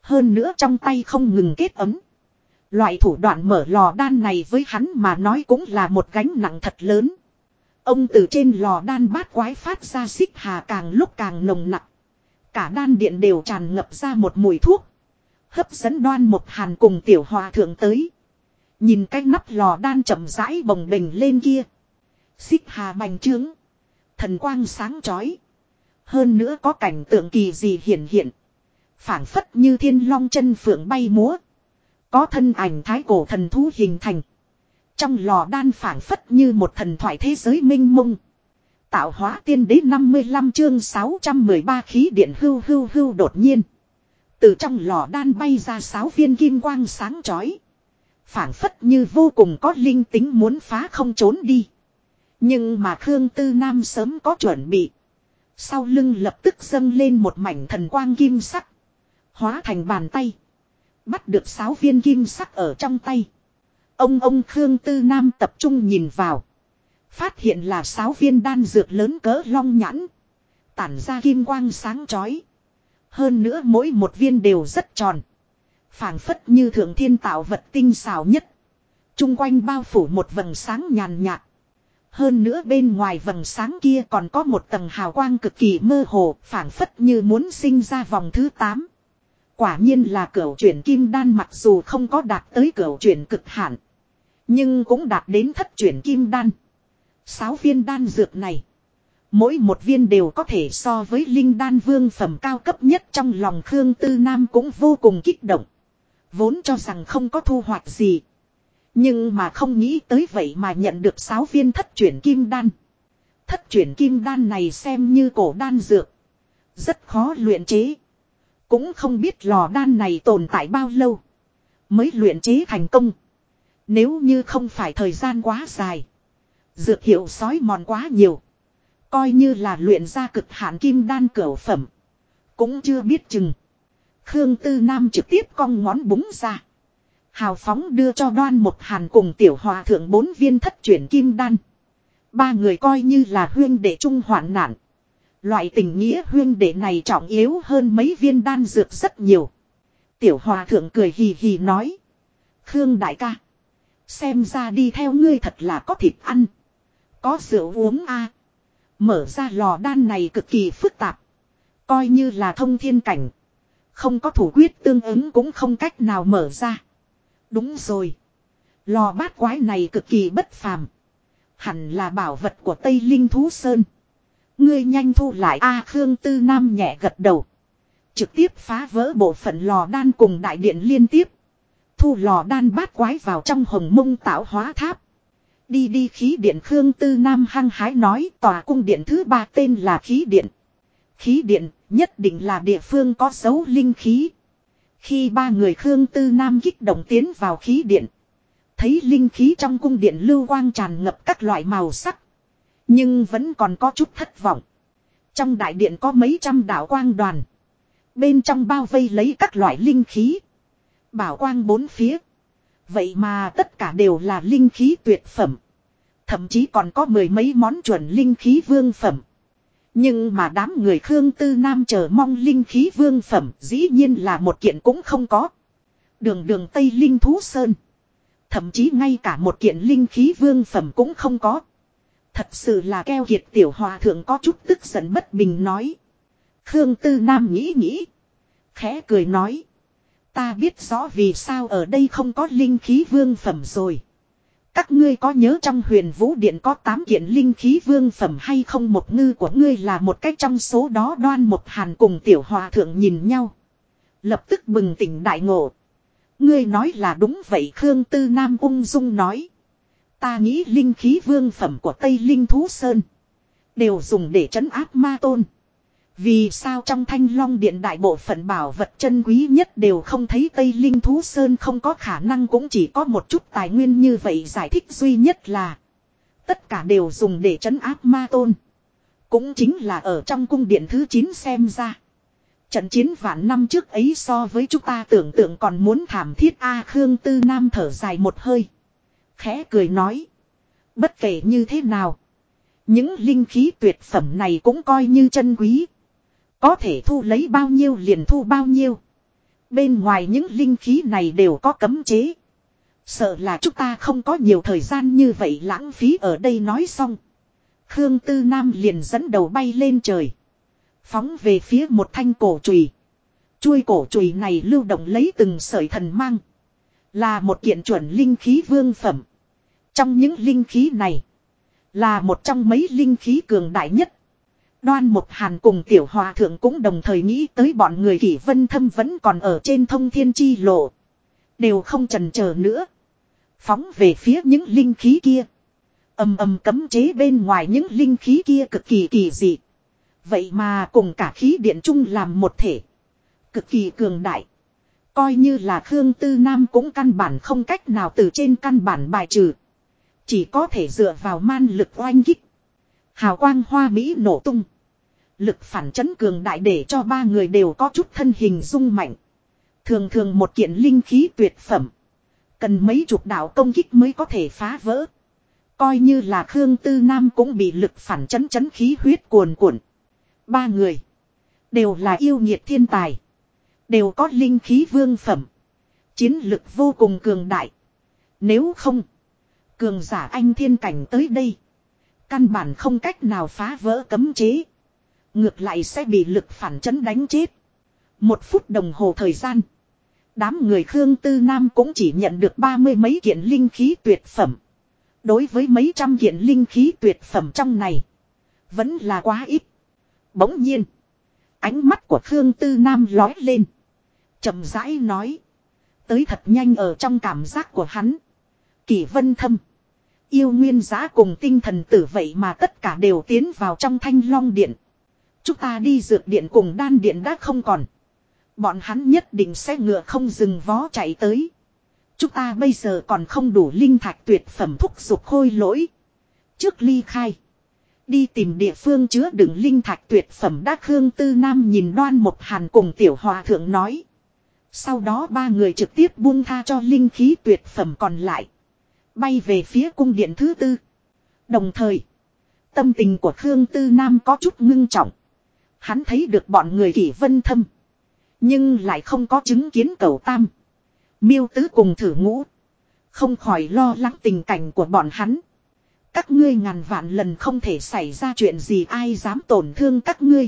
[SPEAKER 1] Hơn nữa trong tay không ngừng kết ấm. Loại thủ đoạn mở lò đan này với hắn mà nói cũng là một gánh nặng thật lớn. Ông từ trên lò đan bát quái phát ra xích hà càng lúc càng nồng nặng. Cả đan điện đều tràn ngập ra một mùi thuốc. Hấp dẫn Đoan Mục Hàn cùng tiểu hòa thượng tới. Nhìn cái nắp lò đan chậm rãi bồng bềnh lên kia. Xích hà bành trướng. Thần quang sáng chói. Hơn nữa có cảnh tượng kỳ dị hiển hiện. Phảng phất như thiên long chân phượng bay múa. Có thân ảnh thái cổ thần thú hình thành. Trong lò đan phảng phất như một thần thoại thế giới minh mông. Tạo hóa tiên đế 55 chương 613 khí điện hưu hưu hưu đột nhiên. Từ trong lò đan bay ra 6 viên kim quang sáng chói. Phảng phất như vô cùng có linh tính muốn phá không trốn đi. Nhưng mà Khương Tư Nam sớm có chuẩn bị. Sau lưng lập tức dâng lên một mảnh thần quang kim sắc. Hóa thành bàn tay. Bắt được 6 viên kim sắc ở trong tay. Ông Khương Tư Nam tập trung nhìn vào. Phát hiện là 6 viên đan dược lớn cỡ long nhãn. Tản ra kim quang sáng chói. Hơn nữa mỗi một viên đều rất tròn. Phảng phất như thượng thiên tạo vật tinh xảo nhất. Trung quanh bao phủ một vầng sáng nhàn nhạt. Hơn nữa bên ngoài vầng sáng kia còn có một tầng hào quang cực kỳ mơ hồ. Phảng phất như muốn sinh ra vòng thứ 8. Quả nhiên là cửu chuyển kim đan, mặc dù không có đạt tới cửu chuyển cực hạn. Nhưng cũng đạt đến thất chuyển kim đan. 6 viên đan dược này. Mỗi một viên đều có thể so với linh đan vương phẩm cao cấp nhất, trong lòng Khương Tư Nam cũng vô cùng kích động. Vốn cho rằng không có thu hoạch gì. Nhưng mà không nghĩ tới vậy mà nhận được 6 viên thất chuyển kim đan. Thất chuyển kim đan này xem như cổ đan dược. Rất khó luyện chế. Cũng không biết lò đan này tồn tại bao lâu mới luyện chế thành công. Nếu như không phải thời gian quá dài, dược hiệu sói mòn quá nhiều, coi như là luyện ra cực hạn kim đan cửu phẩm, cũng chưa biết chừng. Khương Tư Nam trực tiếp cong ngón búng ra. Hào phóng đưa cho Đoan Mục Hàn cùng tiểu hòa thượng 4 viên thất chuyển kim đan. 3 người coi như là huyên đệ chung hoạn nạn. Loại tình nghĩa huyên đệ này trọng yếu hơn mấy viên đan dược rất nhiều. Tiểu hòa thượng cười hì hì nói. Khương đại ca, xem ra đi theo ngươi thật là có thịt ăn, có rượu uống a. Mở ra lò đan này cực kỳ phức tạp. Coi như là thông thiên cảnh, không có thủ quyết tương ứng cũng không cách nào mở ra. Đúng rồi, lò bát quái này cực kỳ bất phàm. Hẳn là bảo vật của Tây Linh Thú Sơn. Ngươi nhanh thu lại a. Khương Tư Nam nhẹ gật đầu. Trực tiếp phá vỡ bộ phận lò đan cùng đại điện liên tiếp. Thu lò đan bát quái vào trong hồng mông tạo hóa tháp. Đi khí điện. Khương Tư Nam hăng hái nói, tòa cung điện thứ 3 tên là khí điện. Khí điện nhất định là địa phương có dấu linh khí. Khi 3 người Khương Tư Nam kích động tiến vào khí điện, thấy linh khí trong cung điện lưu quang tràn ngập các loại màu sắc. Nhưng vẫn còn có chút thất vọng. Trong đại điện có mấy trăm đạo quang đoàn. Bên trong bao vây lấy các loại linh khí. Bảo quang bốn phía. Vậy mà tất cả đều là linh khí tuyệt phẩm. Thậm chí còn có 10 mấy món chuẩn linh khí vương phẩm. Nhưng mà đám người Khương Tư Nam chờ mong linh khí vương phẩm dĩ nhiên là một kiện cũng không có. Đường Tây Linh Thú Sơn. Thậm chí ngay cả một kiện linh khí vương phẩm cũng không có. Thật sự là keo kiệt. Tiểu hòa thượng có chút tức giận bất bình nói. Khương Tư Nam nghĩ. Khẽ cười nói. Ta biết rõ vì sao ở đây không có linh khí vương phẩm rồi. Các ngươi có nhớ trong Huyền Vũ Điện có 8 kiện linh khí vương phẩm hay không? Một ngư của ngươi là một cách trong số đó. Đoan Mục Hàn cùng tiểu hòa thượng nhìn nhau. Lập tức bừng tỉnh đại ngộ. Ngươi nói là đúng vậy. Khương Tư Nam ung dung nói. Ta nghĩ linh khí vương phẩm của Tây Linh Thú Sơn đều dùng để trấn áp ma tôn. Vì sao trong Thanh Long Điện đại bộ phận bảo vật chân quý nhất đều không thấy? Tây Linh Thú Sơn không có khả năng cũng chỉ có một chút tài nguyên như vậy. Giải thích duy nhất là tất cả đều dùng để trấn áp ma tôn. Cũng chính là ở trong cung điện thứ 9 xem ra. Trận chiến vạn năm trước ấy so với chúng ta tưởng tượng còn muốn thảm thiết a. Khương Tư Nam thở dài một hơi. Khẽ cười nói. Bất kể như thế nào, những linh khí tuyệt phẩm này cũng coi như chân quý. Có thể thu lấy bao nhiêu liền thu bao nhiêu. Bên ngoài những linh khí này đều có cấm chế. Sợ là chúng ta không có nhiều thời gian như vậy lãng phí ở đây nói xong. Khương Tư Nam liền dẫn đầu bay lên trời. Phóng về phía một thanh cổ chùy. Chuôi cổ chùy này lưu động lấy từng sợi thần mang. Là một kiện chuẩn linh khí vương phẩm. Trong những linh khí này. Là một trong mấy linh khí cường đại nhất. Đoan Mục Hàn cùng Tiểu Hòa Thượng cũng đồng thời nghĩ tới bọn người Kỷ Vân Thâm vẫn còn ở trên thông thiên chi lộ. Đều không chần chờ nữa. Phóng về phía những linh khí kia. Ầm ầm cấm chế bên ngoài những linh khí kia cực kỳ kỳ dị. Vậy mà cùng cả khí điện chung làm một thể. Cực kỳ cường đại. Coi như là Khương Tư Nam cũng căn bản không cách nào từ trên căn bản bài trừ. Chỉ có thể dựa vào man lực oanh kích. Hào quang hoa mỹ nổ tung. Lực phản chấn cường đại để cho ba người đều có chút thân hình rung mạnh. Thường thường một kiện linh khí tuyệt phẩm. Cần mấy chục đạo công kích mới có thể phá vỡ. Coi như là Khương Tư Nam cũng bị lực phản chấn chấn khí huyết cuồn cuộn. Ba người. Đều là yêu nghiệt thiên tài. Đều có linh khí vương phẩm. Chiến lực vô cùng cường đại. Nếu không. Cường giả anh thiên cảnh tới đây. Căn bản không cách nào phá vỡ cấm chế. Ngược lại sẽ bị lực phản chấn đánh chết. 1 phút đồng hồ thời gian. Đám người Khương Tư Nam cũng chỉ nhận được 30 mấy kiện linh khí tuyệt phẩm. Đối với mấy trăm kiện linh khí tuyệt phẩm trong này. Vẫn là quá ít. Bỗng nhiên. Ánh mắt của Khương Tư Nam lói lên. Chậm rãi nói. Tới thật nhanh ở trong cảm giác của hắn. Kỷ Vân Thâm. Yêu Nguyên Giá cùng tinh thần tử vậy mà tất cả đều tiến vào trong Thanh Long Điện. Chúng ta đi dược điện cùng đan điện đã không còn. Bọn hắn nhất định sẽ ngựa không dừng vó chạy tới. Chúng ta bây giờ còn không đủ linh thạch tuyệt phẩm thúc giục khôi lỗi. Trước ly khai. Đi tìm địa phương chứa đựng linh thạch tuyệt phẩm đã Khương Tư Nam nhìn Đoan Mục Hàn cùng Tiểu Hòa Thượng nói. Sau đó ba người trực tiếp buông tha cho linh khí tuyệt phẩm còn lại. Bay về phía cung điện thứ 4. Đồng thời. Tâm tình của Khương Tư Nam có chút ngưng trọng. Hắn thấy được bọn người Kỷ Vân Thâm. Nhưng lại không có chứng kiến Cẩu Tam. Miêu Tứ cùng Thử Ngũ. Không khỏi lo lắng tình cảnh của bọn hắn. Các ngươi ngàn vạn lần không thể xảy ra chuyện gì ai dám tổn thương các ngươi.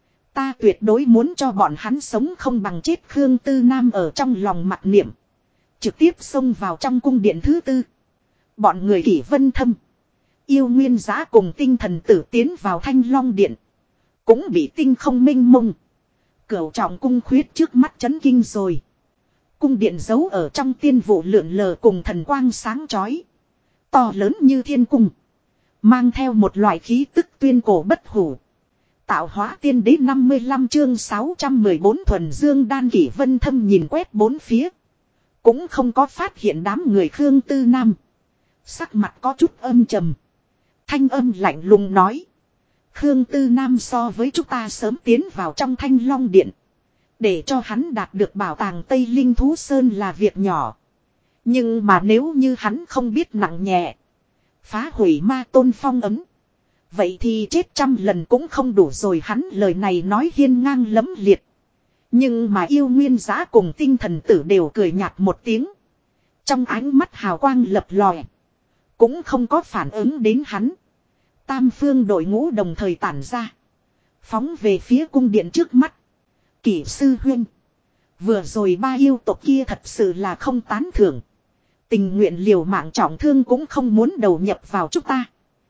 [SPEAKER 1] Ta tuyệt đối muốn cho bọn hắn sống không bằng chết. Khương Tư Nam ở trong lòng mặc niệm. Trực tiếp xông vào trong cung điện thứ 4. Bọn người Kỷ Vân Thâm. Yêu Nguyên Giá cùng tinh thần tử tiến vào Thanh Long Điện. Cũng bị tinh không minh mông. Cửu trọng cung khuyết trước mắt chấn kinh rồi. Cung điện giấu ở trong tiên vụ lượn lờ cùng thần quang sáng chói. To lớn như thiên cung. Mang theo một loại khí tức tuyên cổ bất hủ. Tạo hóa tiên đế 55 chương 614 thuần dương đan. Kỷ Vân Thâm nhìn quét bốn phía. Cũng không có phát hiện đám người Khương Tư Nam. Sắc mặt có chút âm trầm. Thanh âm lạnh lùng nói. Khương Tư Nam so với chúng ta sớm tiến vào trong Thanh Long Điện. Để cho hắn đạt được bảo tàng Tây Linh Thú Sơn là việc nhỏ. Nhưng mà nếu như hắn không biết nặng nhẹ. Phá hủy ma tôn phong ấm. Vậy thì chết 100 lần cũng không đủ rồi. Hắn lời này nói hiên ngang lẫm liệt. Nhưng mà Yêu Nguyên Giá cùng tinh thần tử đều cười nhạt một tiếng. Trong ánh mắt hào quang lập lòe. Cũng không có phản ứng đến hắn. Tam phương đội ngũ đồng thời tản ra. Phóng về phía cung điện trước mắt. Kỷ sư huynh. Vừa rồi ba yêu tộc kia thật sự là không tán thưởng. Tình nguyện liều mạng trọng thương cũng không muốn đầu nhập vào chúng ta.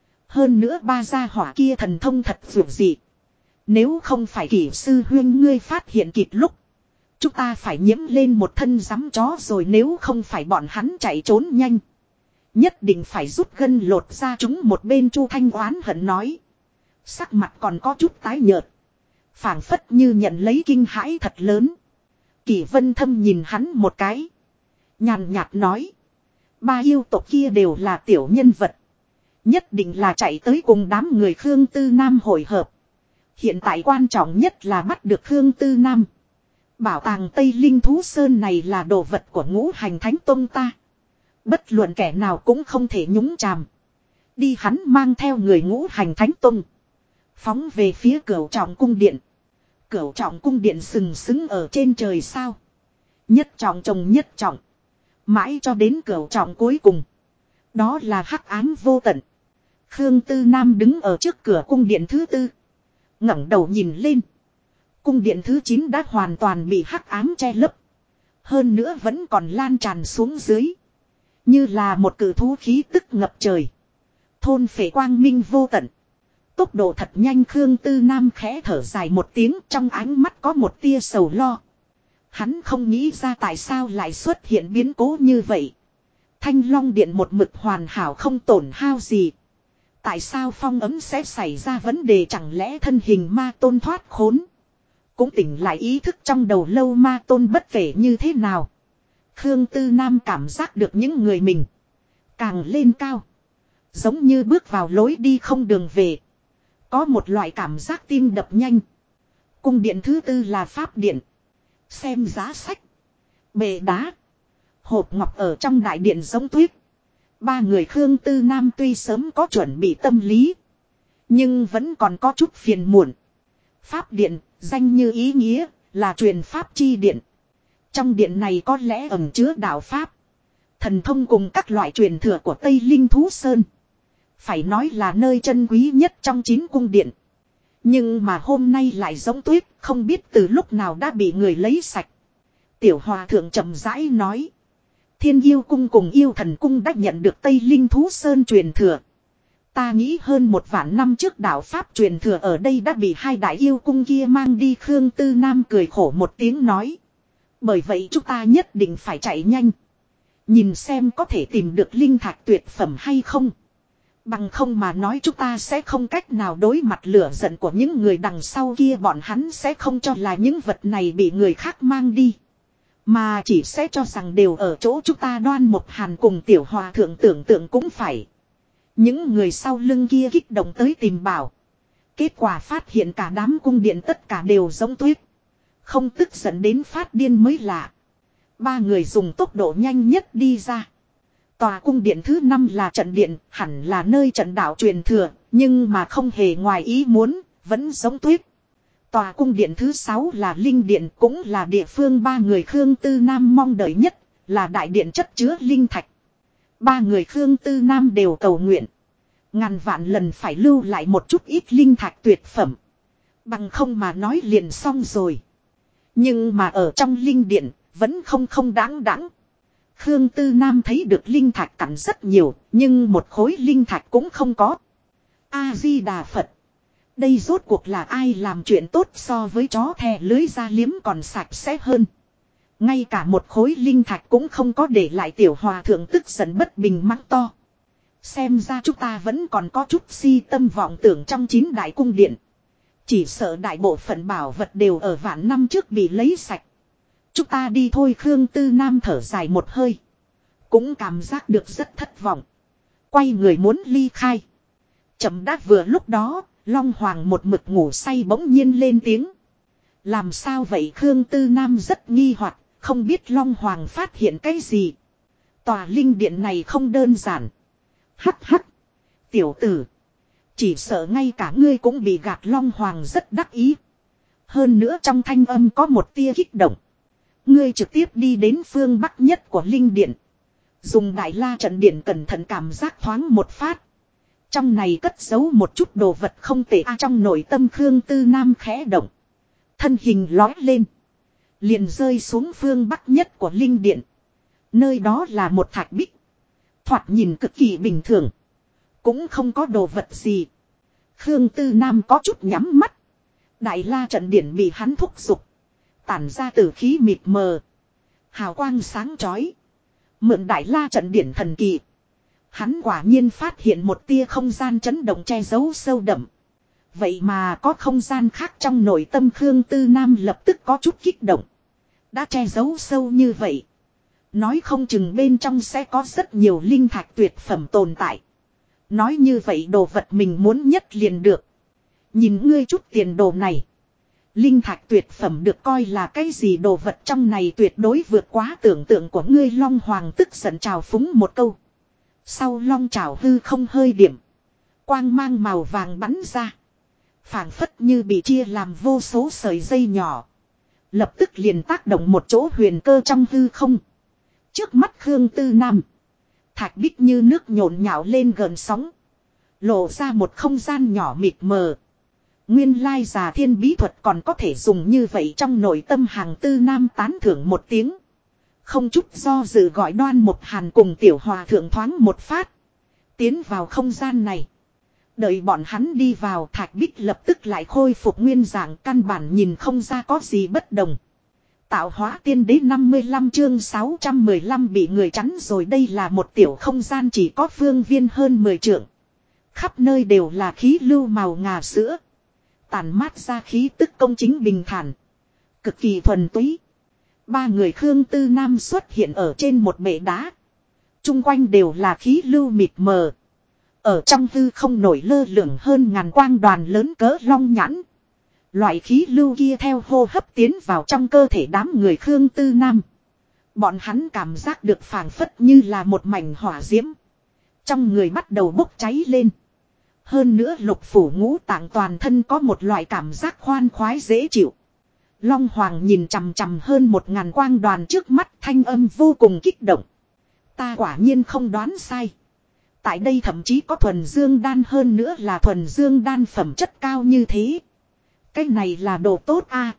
[SPEAKER 1] Hơn nữa ba gia hỏa kia thần thông thật vượt dị. Nếu không phải Kỷ sư huynh ngươi phát hiện kịp lúc. Chúng ta phải nhiễm lên một thân rắm chó rồi nếu không phải bọn hắn chạy trốn nhanh. Nhất định phải rút gân lột ra chúng một bên. Chu Thanh oán hận nói. Sắc mặt còn có chút tái nhợt. Phảng phất như nhận lấy kinh hãi thật lớn. Kỷ Vân Thâm nhìn hắn một cái. Nhàn nhạt nói. Ba yêu tộc kia đều là tiểu nhân vật. Nhất định là chạy tới cùng đám người Khương Tư Nam hội hợp. Hiện tại quan trọng nhất là bắt được Khương Tư Nam. Bảo tàng Tây Linh Thú Sơn này là đồ vật của Ngũ Hành Thánh Tông ta. Bất luận kẻ nào cũng không thể nhúng chàm. Đi hắn mang theo người Ngũ Hành Thánh Tông. Phóng về phía Cửu Trọng cung điện. Cửu Trọng cung điện sừng sững ở trên trời sao. Nhất trọng trồng nhất trọng. Mãi cho đến cửu trọng cuối cùng. Đó là hắc ám vô tận. Khương Tư Nam đứng ở trước cửa cung điện thứ 4. ngẩng đầu nhìn lên. Cung điện thứ 9 đã hoàn toàn bị hắc ám che lấp. Hơn nữa vẫn còn lan tràn xuống dưới. Như là một cự thú khí tức ngập trời. Thôn phệ quang minh vô tận. Tốc độ thật nhanh, Khương Tư Nam khẽ thở dài một tiếng, trong ánh mắt có một tia sầu lo. Hắn không nghĩ ra tại sao lại xuất hiện biến cố như vậy. Thanh Long Điện một mực hoàn hảo không tổn hao gì. Tại sao phong ấm sẽ xảy ra vấn đề, chẳng lẽ thân hình ma tôn thoát khốn. Cũng tỉnh lại ý thức trong đầu lâu ma tôn bất kể như thế nào. Khương Tư Nam cảm giác được những người mình càng lên cao. Giống như bước vào lối đi không đường về. Có một loại cảm giác tim đập nhanh. Cung điện thứ 4 là pháp điện. Xem giá sách. Bệ đá. Hộp ngọc ở trong đại điện giống tuyết. Ba người Khương Tư Nam tuy sớm có chuẩn bị tâm lý. Nhưng vẫn còn có chút phiền muộn. Pháp điện, danh như ý nghĩa, là truyền pháp chi điện. Trong điện này có lẽ ẩn chứa đạo pháp. Thần thông cùng các loại truyền thừa của Tây Linh Thú Sơn. Phải nói là nơi chân quý nhất trong 9 cung điện. Nhưng mà hôm nay lại giống tuyết, không biết từ lúc nào đã bị người lấy sạch. Tiểu Hòa Thượng chậm rãi nói. Thiên Yêu Cung cùng Yêu Thần Cung đã nhận được Tây Linh Thú Sơn truyền thừa. Ta nghĩ hơn 1 vạn năm trước đạo pháp truyền thừa ở đây đã bị 2 đại yêu cung kia mang đi. Khương Tư Nam cười khổ một tiếng nói. Bởi vậy chúng ta nhất định phải chạy nhanh. Nhìn xem có thể tìm được linh thạch tuyệt phẩm hay không. Bằng không mà nói chúng ta sẽ không cách nào đối mặt lửa giận của những người đằng sau kia. Bọn hắn sẽ không cho là những vật này bị người khác mang đi. Mà chỉ sẽ cho rằng đều ở chỗ chúng ta. Đoan Mộc Hàn cùng Tiểu Hòa Thượng tưởng tượng cũng phải. Những người sau lưng kia kích động tới tìm bảo. Kết quả phát hiện cả đám cung điện tất cả đều giống tuyết. Không tức giận đến phát điên mới lạ. Ba người dùng tốc độ nhanh nhất đi ra. Tòa cung điện thứ 5 là trận điện, hẳn là nơi trận đạo truyền thừa, nhưng mà không hề ngoài ý muốn, vẫn giống tuyết. Tòa cung điện thứ 6 là linh điện, cũng là địa phương ba người Khương Tư Nam mong đợi nhất, là đại điện chất chứa linh thạch. Ba người Khương Tư Nam đều cầu nguyện. Ngàn vạn lần phải lưu lại một chút ít linh thạch tuyệt phẩm. Bằng không mà nói liền xong rồi. Nhưng mà ở trong linh điện, vẫn không đáng đáng. Khương Tư Nam thấy được linh thạch cặn rất nhiều, nhưng một khối linh thạch cũng không có. A-di-đà Phật. Đây rốt cuộc là ai làm chuyện tốt so với chó thè lưới ra liếm còn sạch sẽ hơn. Ngay cả một khối linh thạch cũng không có, để lại Tiểu Hòa Thượng tức giận bất bình mắng to. Xem ra chúng ta vẫn còn có chút si tâm vọng tưởng trong 9 đại cung điện. Chỉ sợ đại bộ phận bảo vật đều ở vạn năm trước bị lấy sạch. Chúng ta đi thôi. Khương Tư Nam thở dài một hơi. Cũng cảm giác được rất thất vọng. Quay người muốn ly khai. Chậm đã vừa lúc đó, Long Hoàng một mực ngủ say bỗng nhiên lên tiếng. Làm sao vậy? Khương Tư Nam rất nghi hoặc, không biết Long Hoàng phát hiện cái gì. Tòa linh điện này không đơn giản. Hắc hắc. Tiểu tử. Chỉ sợ ngay cả ngươi cũng bị gạt. Long Hoàng rất đắc ý. Hơn nữa trong thanh âm có một tia kích động. Ngươi trực tiếp đi đến phương bắc nhất của linh điện. Dùng đại la trận điện cẩn thận cảm giác thoáng một phát. Trong này cất giấu một chút đồ vật không tệ. Trong nội tâm Khương Tư Nam khẽ động. Thân hình lói lên. Liền rơi xuống phương bắc nhất của linh điện. Nơi đó là một thạch bích. Thoạt nhìn cực kỳ bình thường. Cũng không có đồ vật gì. Khương Tư Nam có chút nhắm mắt. Đại la trận điển bị hắn thúc giục. Tản ra tử khí mịt mờ. Hào quang sáng chói. Mượn đại la trận điển thần kỳ. Hắn quả nhiên phát hiện một tia không gian chấn động che giấu sâu đậm. Vậy mà có không gian khác. Trong nội tâm Khương Tư Nam lập tức có chút kích động. Đã che giấu sâu như vậy. Nói không chừng bên trong sẽ có rất nhiều linh thạch tuyệt phẩm tồn tại. Nói như vậy đồ vật mình muốn nhất liền được. Nhìn ngươi chút tiền đồ này. Linh thạch tuyệt phẩm được coi là cái gì? Đồ vật trong này tuyệt đối vượt quá tưởng tượng của ngươi. Long Hoàng tức giận trào phúng một câu. Sau long trào hư không hơi điểm. Quang mang màu vàng bắn ra. Phảng phất như bị chia làm vô số sợi dây nhỏ. Lập tức liền tác động một chỗ huyền cơ trong hư không. Trước mắt Khương Tư Nam. Thạch bích như nước nhộn nhạo lên gần sóng. Lộ ra một không gian nhỏ mịt mờ. Nguyên lai già thiên bí thuật còn có thể dùng như vậy trong nội tâm hàng Tư Nam tán thưởng một tiếng. Không chút do dự gọi Đoan Mục Hàn cùng tiểu hòa thượng thoáng một phát. Tiến vào không gian này. Đợi bọn hắn đi vào thạch bích lập tức lại khôi phục nguyên dạng căn bản nhìn không ra có gì bất đồng. Tạo hóa tiên đế 55 chương 615 bị người chắn rồi đây là một tiểu không gian chỉ có phương viên hơn 10 trượng. Khắp nơi đều là khí lưu màu ngà sữa. Tàn mát ra khí tức công chính bình thản. Cực kỳ thuần túy. Ba người Khương Tư Nam xuất hiện ở trên một bệ đá. Trung quanh đều là khí lưu mịt mờ. Ở trong hư không nổi lơ lửng hơn ngàn quang đoàn lớn cỡ long nhãn. Loại khí lưu kia theo hô hấp tiến vào trong cơ thể đám người Khương Tư Nam. Bọn hắn cảm giác được phảng phất như là một mảnh hỏa diễm. Trong người bắt đầu bốc cháy lên. Hơn nữa lục phủ ngũ tạng toàn thân có một loại cảm giác khoan khoái dễ chịu. Long Hoàng nhìn chằm chằm hơn 1000 quang đoàn trước mắt thanh âm vô cùng kích động. Ta quả nhiên không đoán sai. Tại đây thậm chí có thuần dương đan hơn nữa là thuần dương đan phẩm chất cao như thế. Cái này là đồ tốt a.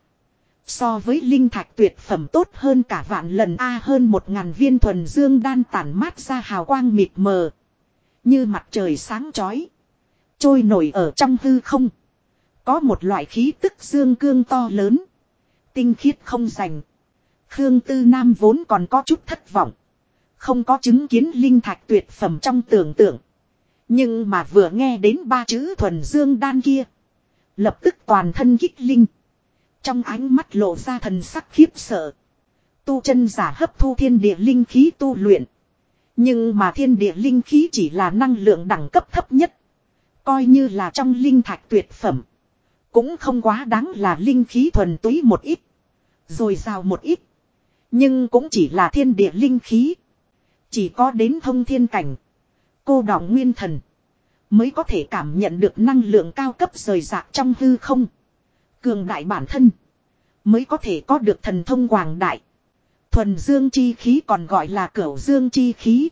[SPEAKER 1] So với linh thạch tuyệt phẩm tốt hơn cả vạn lần a hơn 1000 viên thuần dương đan tản mát ra hào quang mịt mờ. Như mặt trời sáng chói. Trôi nổi ở trong hư không. Có một loại khí tức dương cương to lớn. Tinh khiết không rành. Khương Tư Nam vốn còn có chút thất vọng. Không có chứng kiến linh thạch tuyệt phẩm trong tưởng tượng. Nhưng mà vừa nghe đến ba chữ thuần dương đan kia. Lập tức toàn thân kích linh. Trong ánh mắt lộ ra thần sắc khiếp sợ. Tu chân giả hấp thu thiên địa linh khí tu luyện. Nhưng mà thiên địa linh khí chỉ là năng lượng đẳng cấp thấp nhất. Coi như là trong linh thạch tuyệt phẩm. Cũng không quá đáng là linh khí thuần túy một ít. Rồi rào một ít. Nhưng cũng chỉ là thiên địa linh khí. Chỉ có đến thông thiên cảnh. Cô đọng nguyên thần. Mới có thể cảm nhận được năng lượng cao cấp rời rạc trong hư không. Cường đại bản thân. Mới có thể có được thần thông quảng đại. Thuần dương chi khí còn gọi là cửu dương chi khí.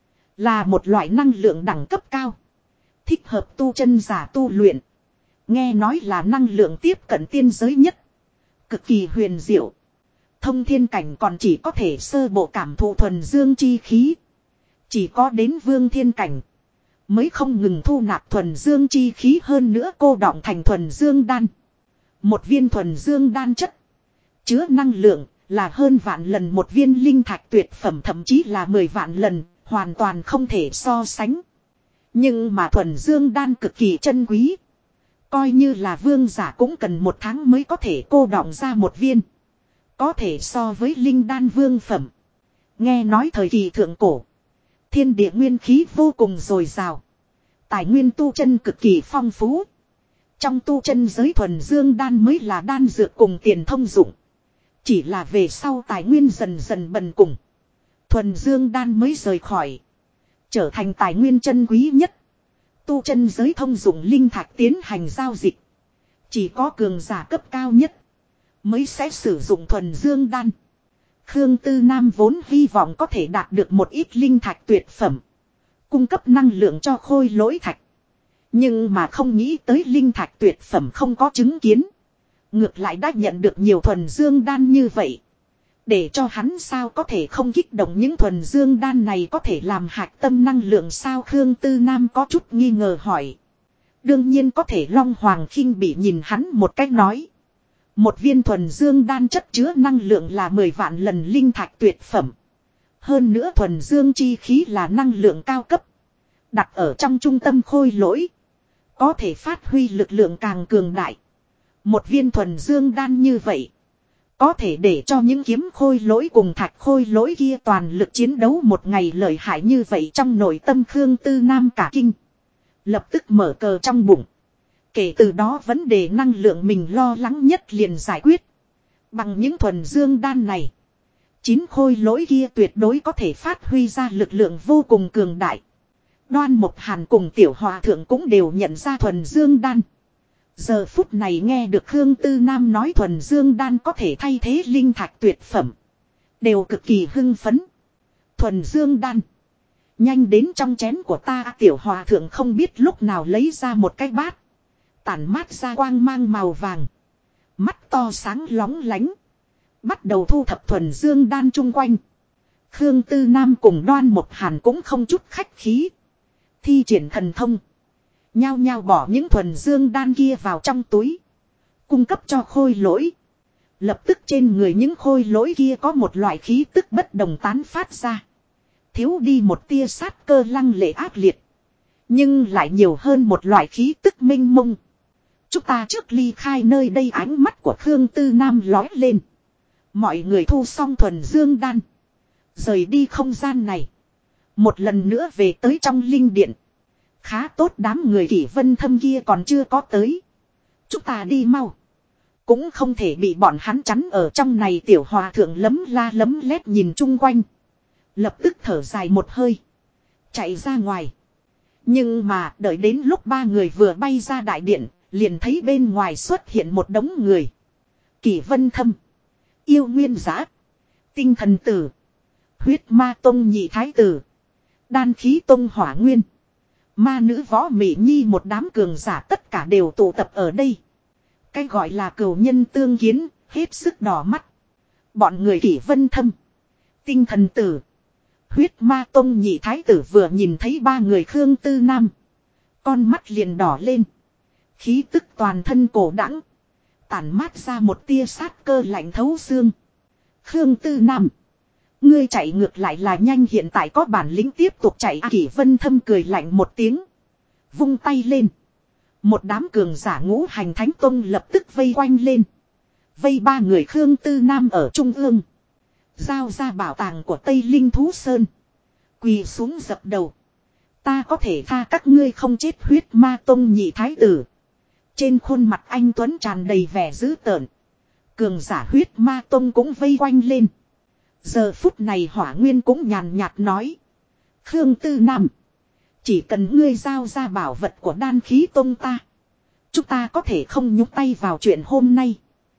[SPEAKER 1] Là một loại năng lượng đẳng cấp cao. Thích hợp tu chân giả tu luyện. Nghe nói là năng lượng tiếp cận tiên giới nhất. Cực kỳ huyền diệu. Thông thiên cảnh còn chỉ có thể sơ bộ cảm thụ thuần dương chi khí. Chỉ có đến vương thiên cảnh. Mới không ngừng thu nạp thuần dương chi khí hơn nữa cô đọng thành thuần dương đan. Một viên thuần dương đan chất. Chứa năng lượng là hơn vạn lần một viên linh thạch tuyệt phẩm thậm chí là 10 vạn lần. Hoàn toàn không thể so sánh. Nhưng mà thuần dương đan cực kỳ chân quý. Coi như là vương giả cũng cần 1 tháng mới có thể cô đọng ra một viên. Có thể so với linh đan vương phẩm. Nghe nói thời kỳ thượng cổ. Thiên địa nguyên khí vô cùng dồi dào. Tài nguyên tu chân cực kỳ phong phú. Trong tu chân giới thuần dương đan mới là đan dược cùng tiền thông dụng. Chỉ là về sau tài nguyên dần dần bần cùng. Thuần dương đan mới rời khỏi. Trở thành tài nguyên chân quý nhất. Tu chân giới thông dụng linh thạch tiến hành giao dịch. Chỉ có cường giả cấp cao nhất. Mới sẽ sử dụng thuần dương đan. Khương Tư Nam vốn hy vọng có thể đạt được một ít linh thạch tuyệt phẩm. Cung cấp năng lượng cho khôi lỗi thạch. Nhưng mà không nghĩ tới linh thạch tuyệt phẩm không có chứng kiến. Ngược lại đã nhận được nhiều thuần dương đan như vậy. Để cho hắn sao có thể không kích động những thuần dương đan này có thể làm hạch tâm năng lượng sao Khương Tư Nam có chút nghi ngờ hỏi. Đương nhiên có thể Long Hoàng khinh bị nhìn hắn một cách nói. Một viên thuần dương đan chất chứa năng lượng là 10 vạn lần linh thạch tuyệt phẩm. Hơn nữa thuần dương chi khí là năng lượng cao cấp. Đặt ở trong trung tâm khôi lỗi. Có thể phát huy lực lượng càng cường đại. Một viên thuần dương đan như vậy. Có thể để cho những kiếm khôi lỗi cùng thạch khôi lỗi kia toàn lực chiến đấu một ngày lợi hại như vậy trong nội tâm Khương Tư Nam cả kinh. Lập tức mở cờ trong bụng. Kể từ đó vấn đề năng lượng mình lo lắng nhất liền giải quyết. Bằng những thuần dương đan này. 9 khôi lỗi kia tuyệt đối có thể phát huy ra lực lượng vô cùng cường đại. Đoan Mục Hàn cùng Tiểu Hòa Thượng cũng đều nhận ra thuần dương đan. Giờ phút này nghe được Khương Tư Nam nói thuần dương đan có thể thay thế linh thạch tuyệt phẩm. Đều cực kỳ hưng phấn. Thuần dương đan. Nhanh đến trong chén của ta. Tiểu hòa thượng không biết lúc nào lấy ra một cái bát. Tản mát ra quang mang màu vàng. Mắt to sáng lóng lánh. Bắt đầu thu thập thuần dương đan chung quanh. Khương Tư Nam cùng Đoan Một Hàn cũng không chút khách khí. Thi triển thần thông. Nhao nhao bỏ những thuần dương đan kia vào trong túi. Cung cấp cho khôi lỗi. Lập tức trên người những khôi lỗi kia có một loại khí tức bất đồng tán phát ra. Thiếu đi một tia sát cơ lăng lệ ác liệt. Nhưng lại nhiều hơn một loại khí tức minh mông. Chúng ta trước ly khai nơi đây. Ánh mắt của Khương Tư Nam lói lên. Mọi người thu xong thuần dương đan. Rời đi không gian này. Một lần nữa về tới trong linh điện. Khá tốt đám người Kỷ Vân Thâm kia còn chưa có tới. Chúng ta đi mau. Cũng không thể bị bọn hắn chắn ở trong này. Tiểu hòa thượng lấm la lấm lét nhìn chung quanh. Lập tức thở dài một hơi. Chạy ra ngoài. Nhưng mà đợi đến lúc ba người vừa bay ra đại điện. Liền thấy bên ngoài xuất hiện một đống người. Kỷ Vân Thâm. Yêu Nguyên Giá. Tinh Thần Tử. Huyết Ma Tông Nhị Thái Tử. Đan Khí Tông Hỏa Nguyên. Ma nữ Võ Mỹ Nhi, một đám cường giả tất cả đều tụ tập ở đây. Cái gọi là cừu nhân tương kiến, hết sức đỏ mắt. Bọn người Kỷ Vân Thâm. Tinh Thần Tử. Huyết Ma Tông Nhị Thái Tử vừa nhìn thấy ba người Khương Tư Nam. Con mắt liền đỏ lên. Khí tức toàn thân cổ đãng. Tản mát ra một tia sát cơ lạnh thấu xương. Khương Tư Nam. Ngươi chạy ngược lại là nhanh, hiện tại có bản lĩnh tiếp tục chạy. Kỷ Vân Thâm cười lạnh một tiếng. Vung tay lên. Một đám cường giả ngũ hành thánh tông lập tức vây quanh lên. Vây ba người Khương Tư Nam ở trung ương. Giao ra bảo tàng của Tây Linh Thú Sơn. Quỳ xuống dập đầu. Ta có thể tha các ngươi không chết. Huyết Ma Tông Nhị Thái Tử. Trên khuôn mặt anh tuấn tràn đầy vẻ dữ tợn. Cường giả Huyết Ma Tông cũng vây quanh lên. Giờ phút này Hỏa Nguyên cũng nhàn nhạt nói. Khương Tư Nam. Chỉ cần ngươi giao ra bảo vật của Đan Khí Tông ta. Chúng ta có thể không nhúc tay vào chuyện hôm nay.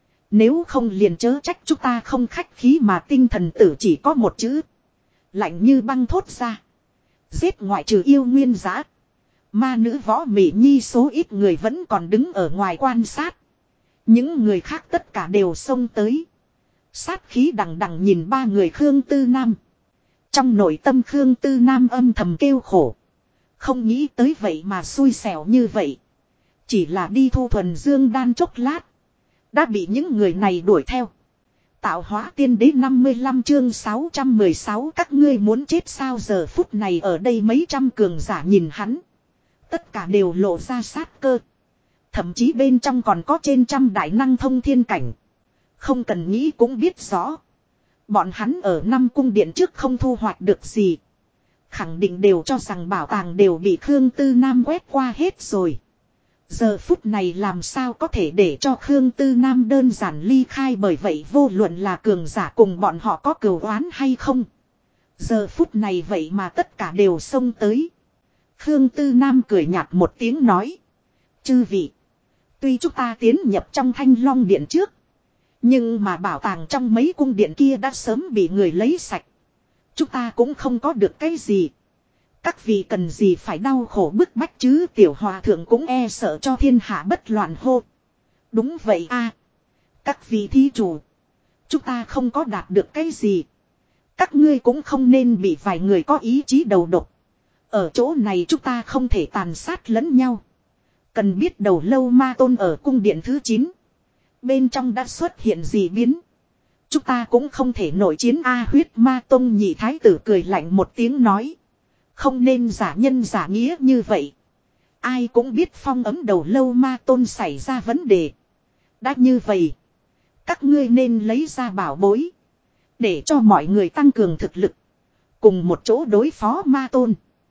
[SPEAKER 1] Nếu không liền chớ trách chúng ta không khách khí. Mà Tinh Thần Tử chỉ có một chữ. Lạnh như băng thốt ra. Giết ngoại trừ Yêu Nguyên Giá. Ma nữ Võ Mỹ Nhi số ít người vẫn còn đứng ở ngoài quan sát. Những người khác tất cả đều xông tới. Sát khí đằng đằng nhìn ba người Khương Tư Nam. Trong nội tâm Khương Tư Nam âm thầm kêu khổ. Không nghĩ tới vậy mà xui xẻo như vậy. Chỉ là đi thu thuần dương đan chốc lát. Đã bị những người này đuổi theo. Tạo hóa tiên đế 55 chương 616. Các ngươi muốn chết sao? Giờ phút này ở đây mấy trăm cường giả nhìn hắn. Tất cả đều lộ ra sát cơ. Thậm chí bên trong còn có trên trăm đại năng thông thiên cảnh. Không cần nghĩ cũng biết rõ. Bọn hắn ở năm cung điện trước không thu hoạch được gì. Khẳng định đều cho rằng bảo tàng đều bị Khương Tư Nam quét qua hết rồi. Giờ phút này làm sao có thể để cho Khương Tư Nam đơn giản ly khai. Bởi vậy vô luận là cường giả cùng bọn họ có cừu oán hay không. Giờ phút này vậy mà tất cả đều xông tới. Khương Tư Nam cười nhạt một tiếng nói. Chư vị. Tuy chúng ta tiến nhập trong Thanh Long Điện trước. Nhưng mà bảo tàng trong mấy cung điện kia đã sớm bị người lấy sạch. Chúng ta cũng không có được cái gì. Các vị cần gì phải đau khổ bức bách chứ? Tiểu hòa thượng cũng e sợ cho thiên hạ bất loạn hô. Đúng vậy a. Các vị thí chủ. Chúng ta không có đạt được cái gì. Các ngươi cũng không nên bị vài người có ý chí đầu độc. Ở chỗ này chúng ta không thể tàn sát lẫn nhau. Cần biết Đầu Lâu Ma Tôn ở cung điện thứ 9. Bên trong đã xuất hiện gì biến. Chúng ta cũng không thể nội chiến. Huyết Ma Tông Nhị Thái Tử cười lạnh một tiếng nói. Không nên giả nhân giả nghĩa như vậy. Ai cũng biết phong ấm Đầu Lâu Ma Tôn xảy ra vấn đề. Đã như vậy. Các ngươi nên lấy ra bảo bối. Để cho mọi người tăng cường thực lực. Cùng một chỗ đối phó Ma Tôn.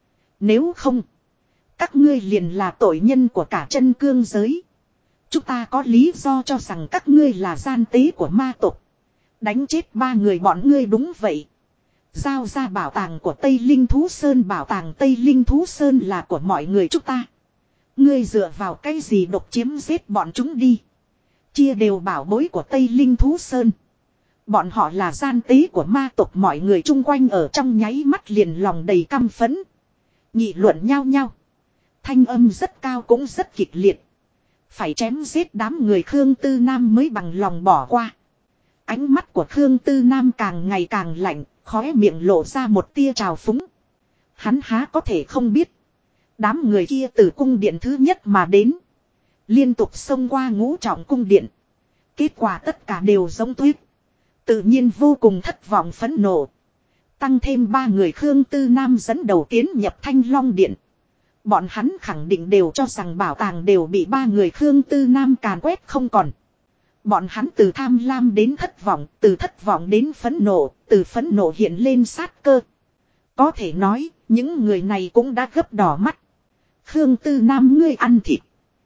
[SPEAKER 1] Nếu không. Các ngươi liền là tội nhân của cả chân cương giới. Chúng ta có lý do cho rằng các ngươi là gian tế của ma tộc. Đánh chết ba người bọn ngươi. Đúng vậy. Giao ra bảo tàng của Tây Linh Thú Sơn. Bảo tàng Tây Linh Thú Sơn là của mọi người chúng ta. Ngươi dựa vào cái gì độc chiếm giết bọn chúng đi. Chia đều bảo bối của Tây Linh Thú Sơn. Bọn họ là gian tế của ma tộc, mọi người chung quanh ở trong nháy mắt liền lòng đầy căm phẫn. Nghị luận nhau nhau. Thanh âm rất cao cũng rất kịch liệt. Phải chém giết đám người Khương Tư Nam mới bằng lòng bỏ qua. Ánh mắt của Khương Tư Nam càng ngày càng lạnh, khóe miệng lộ ra một tia trào phúng. Hắn há có thể không biết. Đám người kia từ cung điện thứ nhất mà đến. Liên tục xông qua ngũ trọng cung điện. Kết quả tất cả đều giống tuyết. Tự nhiên vô cùng thất vọng phẫn nộ. Tăng thêm 3 người Khương Tư Nam dẫn đầu tiến nhập Thanh Long Điện. Bọn hắn khẳng định đều cho rằng bảo tàng đều bị 3 người Khương Tư Nam càn quét không còn. Bọn hắn từ tham lam đến thất vọng, từ thất vọng đến phẫn nộ, từ phẫn nộ hiện lên sát cơ. Có thể nói, những người này cũng đã gấp đỏ mắt. Khương Tư Nam, ngươi ăn thịt.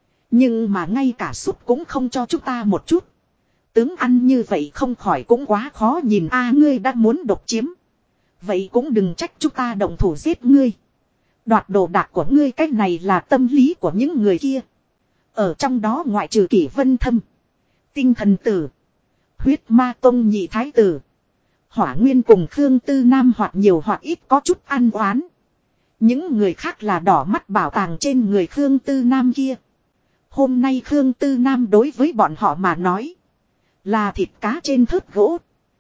[SPEAKER 1] Nhưng mà ngay cả súp cũng không cho chúng ta một chút. Tướng ăn như vậy không khỏi cũng quá khó nhìn a, ngươi đã muốn độc chiếm. Vậy cũng đừng trách chúng ta động thủ giết ngươi. Đoạt đồ đạc của ngươi, cái này là tâm lý của những người kia. Ở trong đó ngoại trừ Kỷ Vân Thâm, Tinh Thần Tử, Huyết Ma Tông nhị thái tử, Hỏa Nguyên cùng Khương Tư Nam hoặc nhiều hoặc ít có chút ăn oán. Những người khác là đỏ mắt bảo tàng trên người Khương Tư Nam kia. Hôm nay Khương Tư Nam đối với bọn họ mà nói là thịt cá trên thớt gỗ.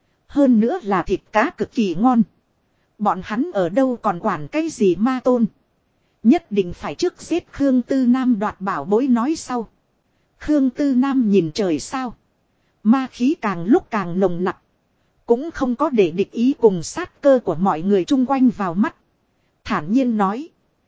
[SPEAKER 1] Hơn nữa là thịt cá cực kỳ ngon. Bọn hắn ở đâu còn quản cái gì ma tôn. Nhất định phải trước giết Khương Tư Nam đoạt bảo bối nói sau. Khương Tư Nam nhìn trời sao. Ma khí càng lúc càng nồng nặc. Cũng không có để địch ý cùng sát cơ của mọi người chung quanh vào mắt. Thản nhiên nói.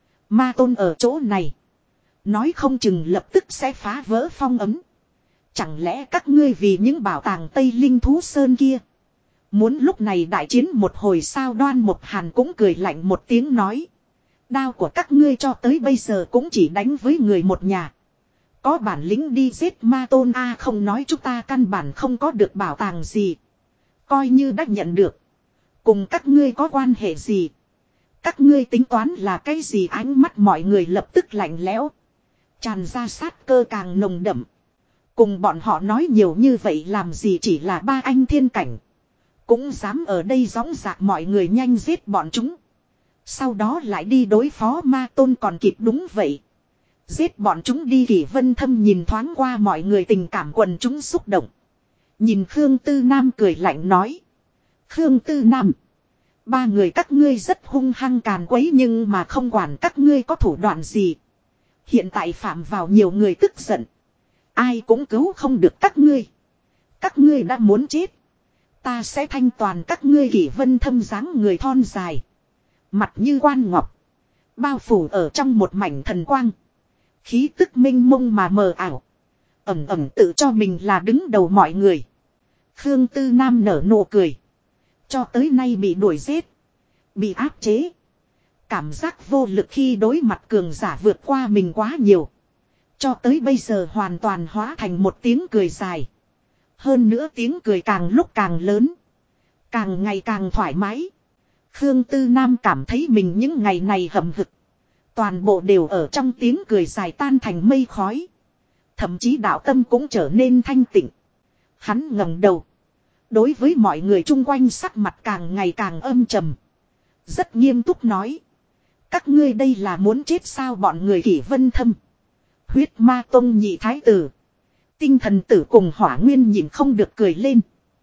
[SPEAKER 1] Ma tôn ở chỗ này. Nói không chừng lập tức sẽ phá vỡ phong ấm. Chẳng lẽ các ngươi vì những bảo tàng Tây Linh Thú Sơn kia muốn lúc này đại chiến một hồi sao? Đoan Mộc Hàn cũng cười lạnh một tiếng nói. Đao của các ngươi cho tới bây giờ cũng chỉ đánh với người một nhà. Có bản lĩnh đi giết ma tôn a, không nói chúng ta căn bản không có được bảo tàng gì. Coi như đã nhận được. Cùng các ngươi có quan hệ gì? Các ngươi tính toán là cái gì? Ánh mắt mọi người lập tức lạnh lẽo. Tràn ra sát cơ càng nồng đậm. Cùng bọn họ nói nhiều như vậy làm gì, chỉ là 3 anh thiên cảnh. Cũng dám ở đây gióng giạc mọi người nhanh giết bọn chúng. Sau đó lại đi đối phó ma tôn còn kịp, đúng vậy. Giết bọn chúng đi. Kỷ Vân Thâm nhìn thoáng qua mọi người, tình cảm quần chúng xúc động. Nhìn Khương Tư Nam cười lạnh nói. Khương Tư Nam, 3 người các ngươi rất hung hăng càn quấy, nhưng mà không quản các ngươi có thủ đoạn gì. Hiện tại phạm vào nhiều người tức giận. Ai cũng cứu không được các ngươi. Các ngươi đã muốn chết. Ta sẽ thanh toàn các ngươi. Kỷ Vân Thâm dáng người thon dài. Mặt như quan ngọc. Bao phủ ở trong một mảnh thần quang. Khí tức minh mông mà mờ ảo. Ẩm ẩm tự cho mình là đứng đầu mọi người. Khương Tư Nam nở nụ cười. Cho tới nay bị đuổi giết. Bị áp chế. Cảm giác vô lực khi đối mặt cường giả vượt qua mình quá nhiều. Cho tới bây giờ hoàn toàn hóa thành một tiếng cười dài. Hơn nữa tiếng cười càng lúc càng lớn. Càng ngày càng thoải mái. Khương Tư Nam cảm thấy mình những ngày này hậm hực. Toàn bộ đều ở trong tiếng cười dài tan thành mây khói. Thậm chí đạo tâm cũng trở nên thanh tịnh. Hắn ngẩng đầu. Đối với mọi người chung quanh sắc mặt càng ngày càng âm trầm. Rất nghiêm túc nói. Các ngươi đây là muốn chết sao? Bọn người Kỷ Vân Thâm, Huyết Ma Tông nhị thái tử, Tinh Thần Tử cùng Hỏa Nguyên nhìn không được cười lên.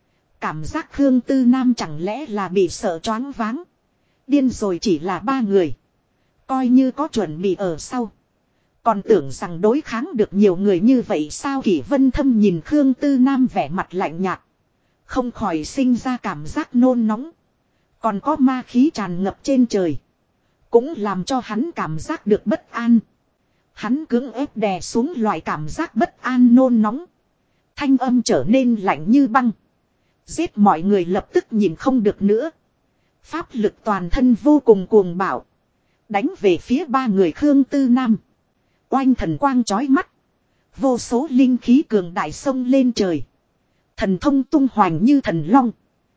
[SPEAKER 1] Cảm giác Khương Tư Nam chẳng lẽ là bị sợ choáng váng. Điên rồi, chỉ là 3 người. Coi như có chuẩn bị ở sau. Còn tưởng rằng đối kháng được nhiều người như vậy sao? Kỷ Vân Thâm nhìn Khương Tư Nam vẻ mặt lạnh nhạt. Không khỏi sinh ra cảm giác nôn nóng. Còn có ma khí tràn ngập trên trời. Cũng làm cho hắn cảm giác được bất an. Hắn cưỡng ép đè xuống loại cảm giác bất an nôn nóng. Thanh âm trở nên lạnh như băng. Giết mọi người lập tức nhìn không được nữa. Pháp lực toàn thân vô cùng cuồng bạo. Đánh về phía 3 người Khương Tư Nam. Oanh thần quang chói mắt. Vô số linh khí cường đại sông lên trời. Thần thông tung hoành như thần long.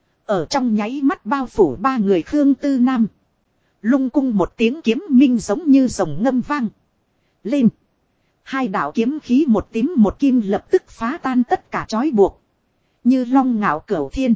[SPEAKER 1] Ở trong nháy mắt bao phủ 3 người Khương Tư Nam. Lung cung một tiếng kiếm minh giống như rồng ngâm vang lên. Hai đạo kiếm khí một tím một kim lập tức phá tan tất cả trói buộc. Như long ngạo cửu thiên.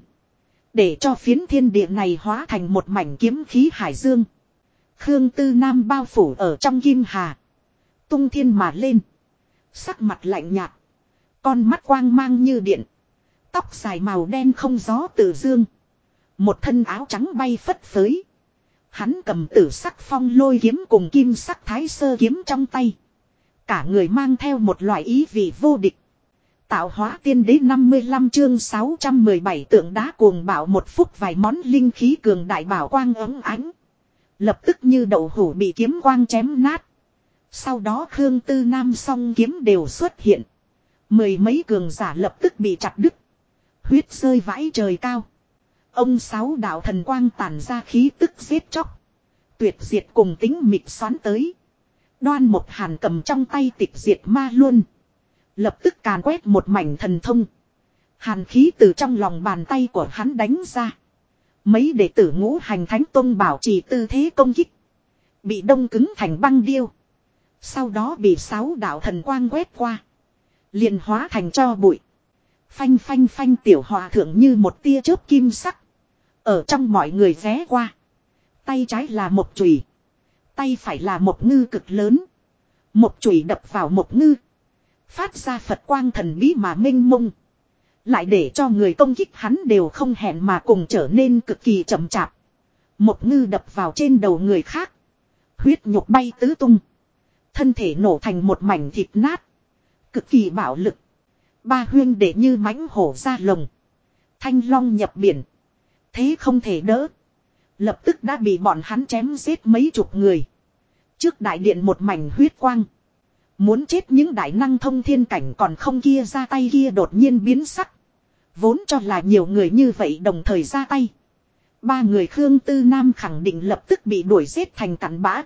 [SPEAKER 1] Để cho phiến thiên địa này hóa thành một mảnh kiếm khí hải dương. Khương Tư Nam bao phủ ở trong kim hà. Tung thiên mà lên. Sắc mặt lạnh nhạt. Con mắt quang mang như điện. Tóc dài màu đen không gió tự dương. Một thân áo trắng bay phất phới. Hắn cầm tử sắc phong lôi kiếm cùng kim sắc thái sơ kiếm trong tay. Cả người mang theo một loại ý vị vô địch. Tạo hóa tiên đế 55 chương 617 tượng đá cuồng bạo một phút vài món linh khí cường đại bảo quang ấm ánh. Lập tức như đậu hũ bị kiếm quang chém nát. Sau đó Khương Tư Nam song kiếm đều xuất hiện. Mười mấy cường giả lập tức bị chặt đứt. Huyết rơi vãi trời cao. Ông sáu đạo thần quang tản ra khí tức giết chóc. Tuyệt diệt cùng tính mịt xoắn tới. Đoan một hàn cầm trong tay tịch diệt ma luôn. Lập tức càn quét một mảnh thần thông. Hàn khí từ trong lòng bàn tay của hắn đánh ra. Mấy đệ tử ngũ hành thánh tông bảo trì tư thế công kích. Bị đông cứng thành băng điêu. Sau đó bị sáu đạo thần quang quét qua. Liền hóa thành tro bụi. Phanh phanh phanh tiểu hòa thượng như một tia chớp kim sắc. Ở trong mọi người ghé qua. Tay trái là một chùy. Tay phải là một ngư cực lớn. Một chùy đập vào một ngư. Phát ra Phật quang thần bí mà mênh mông. Lại để cho người công kích hắn đều không hẹn mà cùng trở nên cực kỳ chậm chạp. Một ngư đập vào trên đầu người khác. Huyết nhục bay tứ tung. Thân thể nổ thành một mảnh thịt nát. Cực kỳ bạo lực. Ba huyên đệ như mãnh hổ ra lồng. Thanh long nhập biển. Thế không thể đỡ. Lập tức đã bị bọn hắn chém giết mấy chục người. Trước đại điện một mảnh huyết quang. Muốn chết những đại năng thông thiên cảnh còn không kia ra tay kia đột nhiên biến sắc. Vốn cho là nhiều người như vậy đồng thời ra tay. Ba người Khương Tư Nam khẳng định lập tức bị đuổi giết thành cặn bã.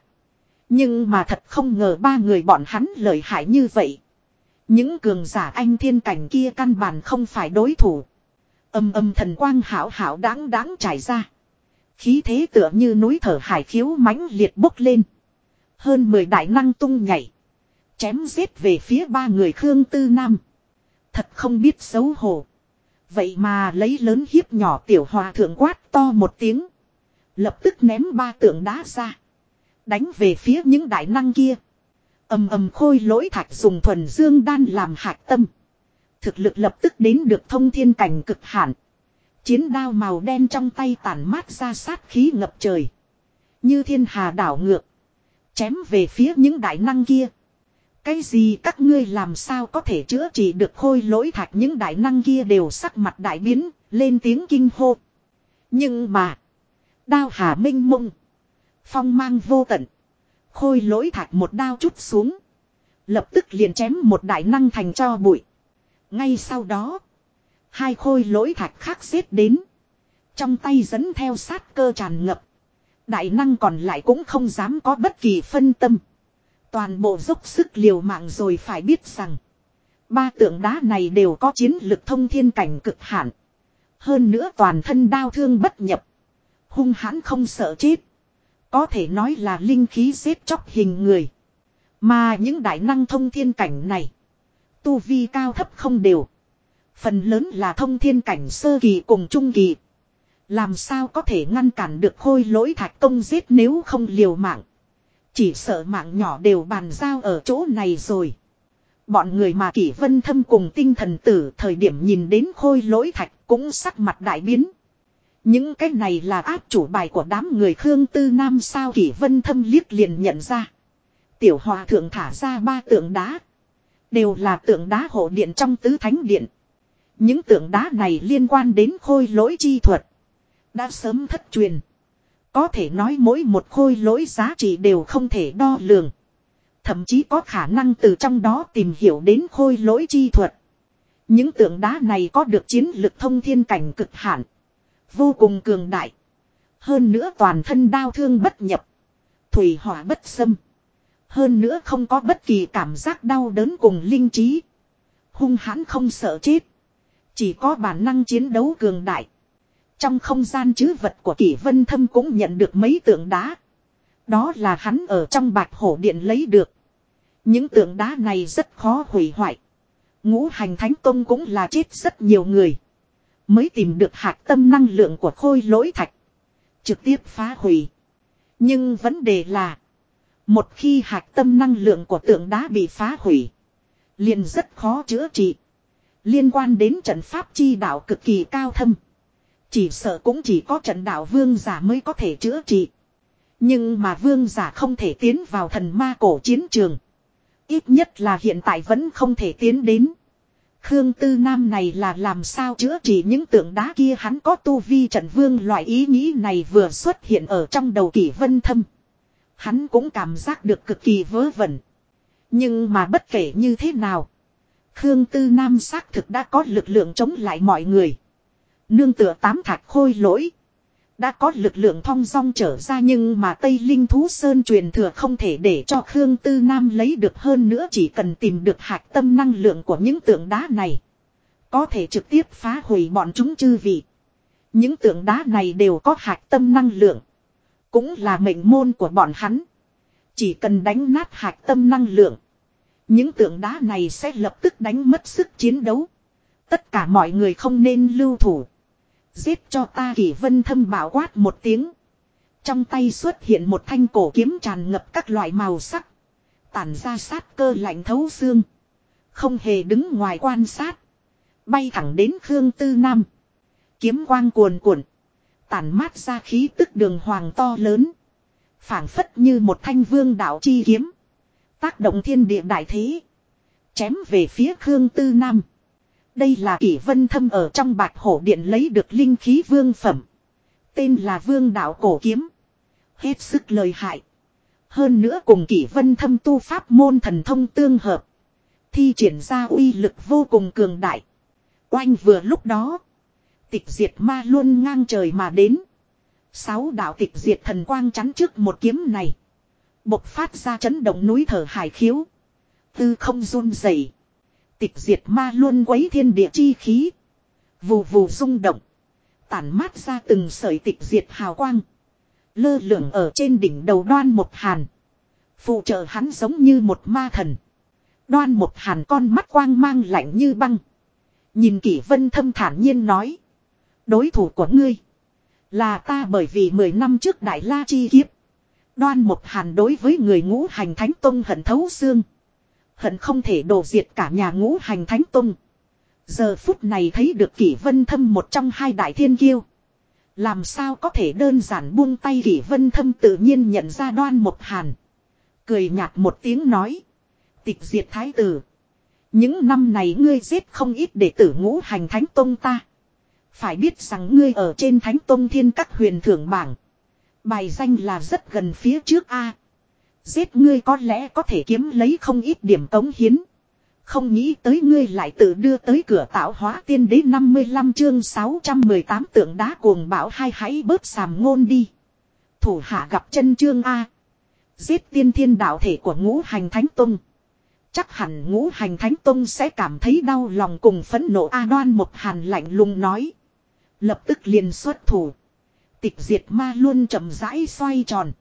[SPEAKER 1] Nhưng mà thật không ngờ ba người bọn hắn lợi hại như vậy. Những cường giả anh thiên cảnh kia căn bản không phải đối thủ. Âm âm thần quang hảo hảo đáng đáng trải ra. Khí thế tựa như núi thở hải khiếu mãnh liệt bốc lên. Hơn 10 đại năng tung nhảy. Chém giết về phía ba người Khương Tư Nam. Thật không biết xấu hổ. Vậy mà lấy lớn hiếp nhỏ tiểu hòa thượng quát to một tiếng. Lập tức ném ba tượng đá ra. Đánh về phía những đại năng kia. Ầm ầm khôi lỗi thạch dùng thuần dương đan làm hạch tâm. Thực lực lập tức đến được thông thiên cảnh cực hạn. Chiến đao màu đen trong tay tản mát ra sát khí ngập trời. Như thiên hà đảo ngược. Chém về phía những đại năng kia. Cái gì các ngươi làm sao có thể chữa trị được khôi lỗi thạch, những đại năng kia đều sắc mặt đại biến, lên tiếng kinh hô. Nhưng mà, đao hà minh mông, phong mang vô tận, khôi lỗi thạch một đao chút xuống, lập tức liền chém một đại năng thành tro bụi. Ngay sau đó, hai khôi lỗi thạch khác xếp đến, trong tay dẫn theo sát cơ tràn ngập. Đại năng còn lại cũng không dám có bất kỳ phân tâm. Toàn bộ dốc sức liều mạng rồi, phải biết rằng ba tượng đá này đều có chiến lực thông thiên cảnh cực hạn. Hơn nữa toàn thân đao thương bất nhập. Hung hãn không sợ chết. Có thể nói là linh khí giết chóc hình người. Mà những đại năng thông thiên cảnh này, tu vi cao thấp không đều. Phần lớn là thông thiên cảnh sơ kỳ cùng trung kỳ. Làm sao có thể ngăn cản được khôi lỗi thạch công giết, nếu không liều mạng. Chỉ sợ mạng nhỏ đều bàn giao ở chỗ này rồi. Bọn người mà Kỷ Vân Thâm cùng Tinh Thần Tử thời điểm nhìn đến khôi lỗi thạch cũng sắc mặt đại biến. Những cái này là áp chủ bài của đám người Khương Tư Nam sao? Kỷ Vân Thâm liếc liền nhận ra. Tiểu hòa thượng thả ra ba tượng đá. Đều là tượng đá hộ điện trong tứ thánh điện. Những tượng đá này liên quan đến khôi lỗi chi thuật. Đã sớm thất truyền. Có thể nói mỗi một khôi lỗi giá trị đều không thể đo lường. Thậm chí có khả năng từ trong đó tìm hiểu đến khôi lỗi chi thuật. Những tượng đá này có được chiến lực thông thiên cảnh cực hạn. Vô cùng cường đại. Hơn nữa toàn thân đao thương bất nhập. Thủy hỏa bất xâm. Hơn nữa không có bất kỳ cảm giác đau đớn cùng linh trí. Hung hãn không sợ chết. Chỉ có bản năng chiến đấu cường đại. Trong không gian trữ vật của Kỷ Vân Thâm cũng nhận được mấy tượng đá. Đó là hắn ở trong Bạch Hổ Điện lấy được. Những tượng đá này rất khó hủy hoại. Ngũ hành thánh tông cũng là chết rất nhiều người. Mới tìm được hạt tâm năng lượng của khôi lỗi thạch. Trực tiếp phá hủy. Nhưng vấn đề là. Một khi hạt tâm năng lượng của tượng đá bị phá hủy. Liền rất khó chữa trị. Liên quan đến trận pháp chi đạo cực kỳ cao thâm. Chỉ sợ cũng chỉ có trận đạo vương giả mới có thể chữa trị. Nhưng mà vương giả không thể tiến vào thần ma cổ chiến trường. Ít nhất là hiện tại vẫn không thể tiến đến. Khương Tư Nam này là làm sao chữa trị những tượng đá kia, hắn có tu vi trận vương, loại ý nghĩ này vừa xuất hiện ở trong đầu Kỷ Vân Thâm. Hắn cũng cảm giác được cực kỳ vớ vẩn. Nhưng mà bất kể như thế nào. Khương Tư Nam xác thực đã có lực lượng chống lại mọi người. Nương tựa tám thạch khôi lỗi. Đã có lực lượng thong dong trở ra, nhưng mà Tây Linh Thú Sơn truyền thừa không thể để cho Khương Tư Nam lấy được, hơn nữa chỉ cần tìm được hạt tâm năng lượng của những tượng đá này. Có thể trực tiếp phá hủy bọn chúng chư vị. Những tượng đá này đều có hạt tâm năng lượng. Cũng là mệnh môn của bọn hắn. Chỉ cần đánh nát hạt tâm năng lượng. Những tượng đá này sẽ lập tức đánh mất sức chiến đấu. Tất cả mọi người không nên lưu thủ. Giết cho ta, Kỷ Vân Thâm bảo quát một tiếng. Trong tay xuất hiện một thanh cổ kiếm tràn ngập các loại màu sắc. Tản ra sát cơ lạnh thấu xương. Không hề đứng ngoài quan sát. Bay thẳng đến Khương Tư Nam. Kiếm quang cuồn cuộn. Tản mát ra khí tức đường hoàng to lớn. Phảng phất như một thanh vương đạo chi kiếm. Tác động thiên địa đại thế. Chém về phía Khương Tư Nam. Đây là Kỷ Vân Thâm ở trong Bạch Hổ Điện lấy được linh khí vương phẩm. Tên là Vương Đạo Cổ Kiếm. Hết sức lợi hại. Hơn nữa cùng Kỷ Vân Thâm tu pháp môn thần thông tương hợp. Thi triển ra uy lực vô cùng cường đại. Oanh, vừa lúc đó. Tịch diệt ma luôn ngang trời mà đến. 6 đạo tịch diệt thần quang chắn trước một kiếm này. Bộc phát ra chấn động núi thở hải khiếu. Tư không run rẩy. Tịch diệt ma luôn quấy thiên địa chi khí. Vù vù rung động. Tản mát ra từng sợi tịch diệt hào quang. Lơ lửng ở trên đỉnh đầu Đoan Một Hàn. Phụ trợ hắn giống như một ma thần. Đoan Một Hàn con mắt quang mang lạnh như băng. Nhìn Kỷ Vân Thâm thản nhiên nói. Đối thủ của ngươi là ta, bởi vì 10 năm trước Đại La chi kiếp. Đoan Một Hàn đối với người Ngũ Hành Thánh Tông hận thấu xương. Hận không thể đổ diệt cả nhà Ngũ Hành Thánh Tông. Giờ phút này thấy được Kỷ Vân Thâm, một trong 2 đại thiên kiêu. Làm sao có thể đơn giản buông tay. Kỷ Vân Thâm tự nhiên nhận ra Đoan Một Hàn. Cười nhạt một tiếng nói. Tịch diệt thái tử. Những năm này ngươi giết không ít đệ tử Ngũ Hành Thánh Tông ta. Phải biết rằng ngươi ở trên Thánh Tông Thiên Các huyền thưởng bảng. Bài danh là rất gần phía trước a. Giết ngươi có lẽ có thể kiếm lấy không ít điểm cống hiến. Không nghĩ tới ngươi lại tự đưa tới cửa tạo hóa tiên đế. 55 chương 618 tượng đá cuồng bão hai, hãy bớt sàm ngôn đi. Thủ hạ gặp chân chương a. Giết tiên thiên đạo thể của Ngũ Hành Thánh Tông. Chắc hẳn Ngũ Hành Thánh Tông sẽ cảm thấy đau lòng cùng phẫn nộ a. Đoan Một Hàn lạnh lùng nói. Lập tức liền xuất thủ. Tịch diệt ma luôn chậm rãi xoay tròn.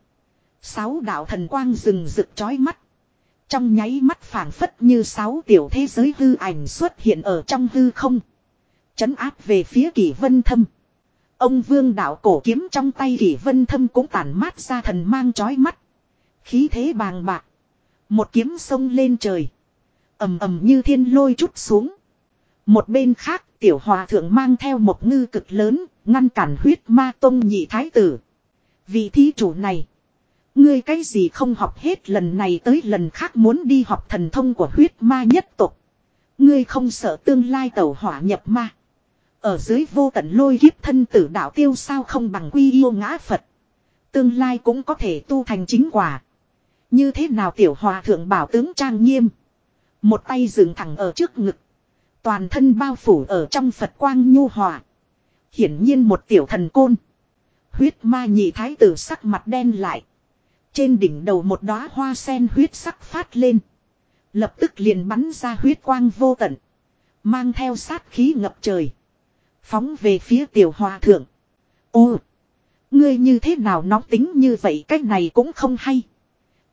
[SPEAKER 1] 6 đạo thần quang rừng rực chói mắt. Trong nháy mắt phảng phất như 6 tiểu thế giới hư ảnh xuất hiện ở trong hư không. Trấn áp về phía Kỷ Vân Thâm. Ông Vương Đạo Cổ Kiếm trong tay Kỷ Vân Thâm cũng tản mát ra thần mang chói mắt. Khí thế bàng bạc. Một kiếm xông lên trời. Ầm ầm như thiên lôi trút xuống. Một bên khác, Tiểu Hòa Thượng mang theo một ngư cực lớn, ngăn cản Huyết Ma Tông nhị thái tử. Vị thí chủ này, ngươi cái gì không học hết lần này tới lần khác muốn đi học thần thông của Huyết Ma nhất tộc. Ngươi không sợ tương lai tẩu hỏa nhập ma. Ở dưới vô tận lôi kiếp thân tử đạo tiêu sao không bằng quy yêu ngã Phật. Tương lai cũng có thể tu thành chính quả. Như thế nào? Tiểu Hòa Thượng bảo tướng trang nghiêm. Một tay dựng thẳng ở trước ngực. Toàn thân bao phủ ở trong Phật quang nhu hòa. Hiển nhiên một tiểu thần côn. Huyết Ma nhị thái tử sắc mặt đen lại. Trên đỉnh đầu một đóa hoa sen huyết sắc phát lên. Lập tức liền bắn ra huyết quang vô tận. Mang theo sát khí ngập trời. Phóng về phía Tiểu Hòa Thượng. Ô! Ngươi như thế nào nóng tính như vậy, cách này cũng không hay.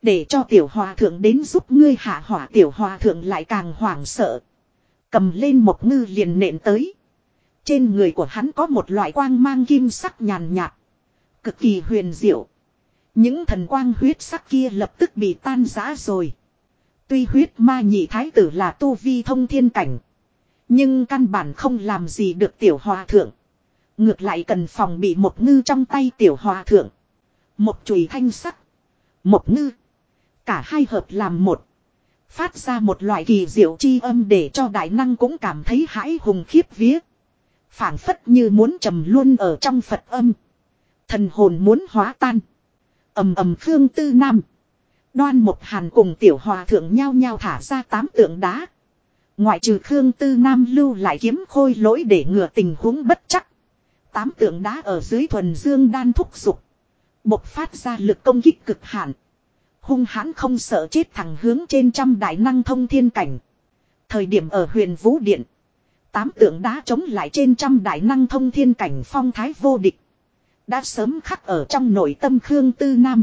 [SPEAKER 1] Để cho tiểu hòa thượng đến giúp ngươi hạ hỏa, tiểu hòa thượng lại càng hoảng sợ. Cầm lên một ngư liền nện tới. Trên người của hắn có một loại quang mang kim sắc nhàn nhạt. Cực kỳ huyền diệu. Những thần quang huyết sắc kia lập tức bị tan rã rồi. Tuy huyết ma nhị thái tử là tu vi thông thiên cảnh. Nhưng căn bản không làm gì được tiểu hòa thượng. Ngược lại cần phòng bị một ngư trong tay tiểu hòa thượng. Một chùy thanh sắc. Một ngư. Cả hai hợp làm một. Phát ra một loại kỳ diệu chi âm để cho đại năng cũng cảm thấy hãi hùng khiếp vía. Phảng phất như muốn trầm luôn ở trong Phật âm. Thần hồn muốn hóa tan. Ầm ầm Khương Tư Nam. Đoan Một Hàn cùng tiểu hòa thượng nhao nhao thả ra 8 tượng đá. Ngoại trừ Khương Tư Nam lưu lại kiếm khôi lỗi để ngừa tình huống bất chắc. 8 tượng đá ở dưới thuần dương đan thúc dục. Bộc phát ra lực công kích cực hạn. Hung hãn không sợ chết thẳng hướng trên trăm đại năng thông thiên cảnh. Thời điểm ở Huyền Vũ Điện. 8 tượng đá chống lại trên trăm đại năng thông thiên cảnh phong thái vô địch. Đã sớm khắc ở trong nội tâm Khương Tư Nam.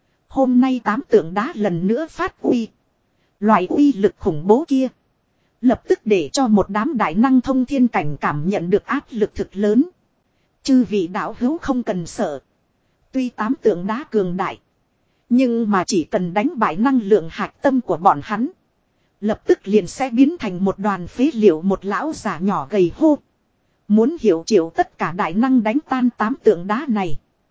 [SPEAKER 1] Hôm nay 8 tượng đá lần nữa phát uy. Loại uy lực khủng bố kia. Lập tức để cho một đám đại năng thông thiên cảnh cảm nhận được áp lực thực lớn. Chư vị đạo hữu không cần sợ. Tuy 8 tượng đá cường đại. Nhưng mà chỉ cần đánh bại năng lượng hạch tâm của bọn hắn. Lập tức liền sẽ biến thành một đoàn phế liệu, một lão già nhỏ gầy hô. Muốn hiểu triệu tất cả đại năng đánh tan 8 tượng đá này.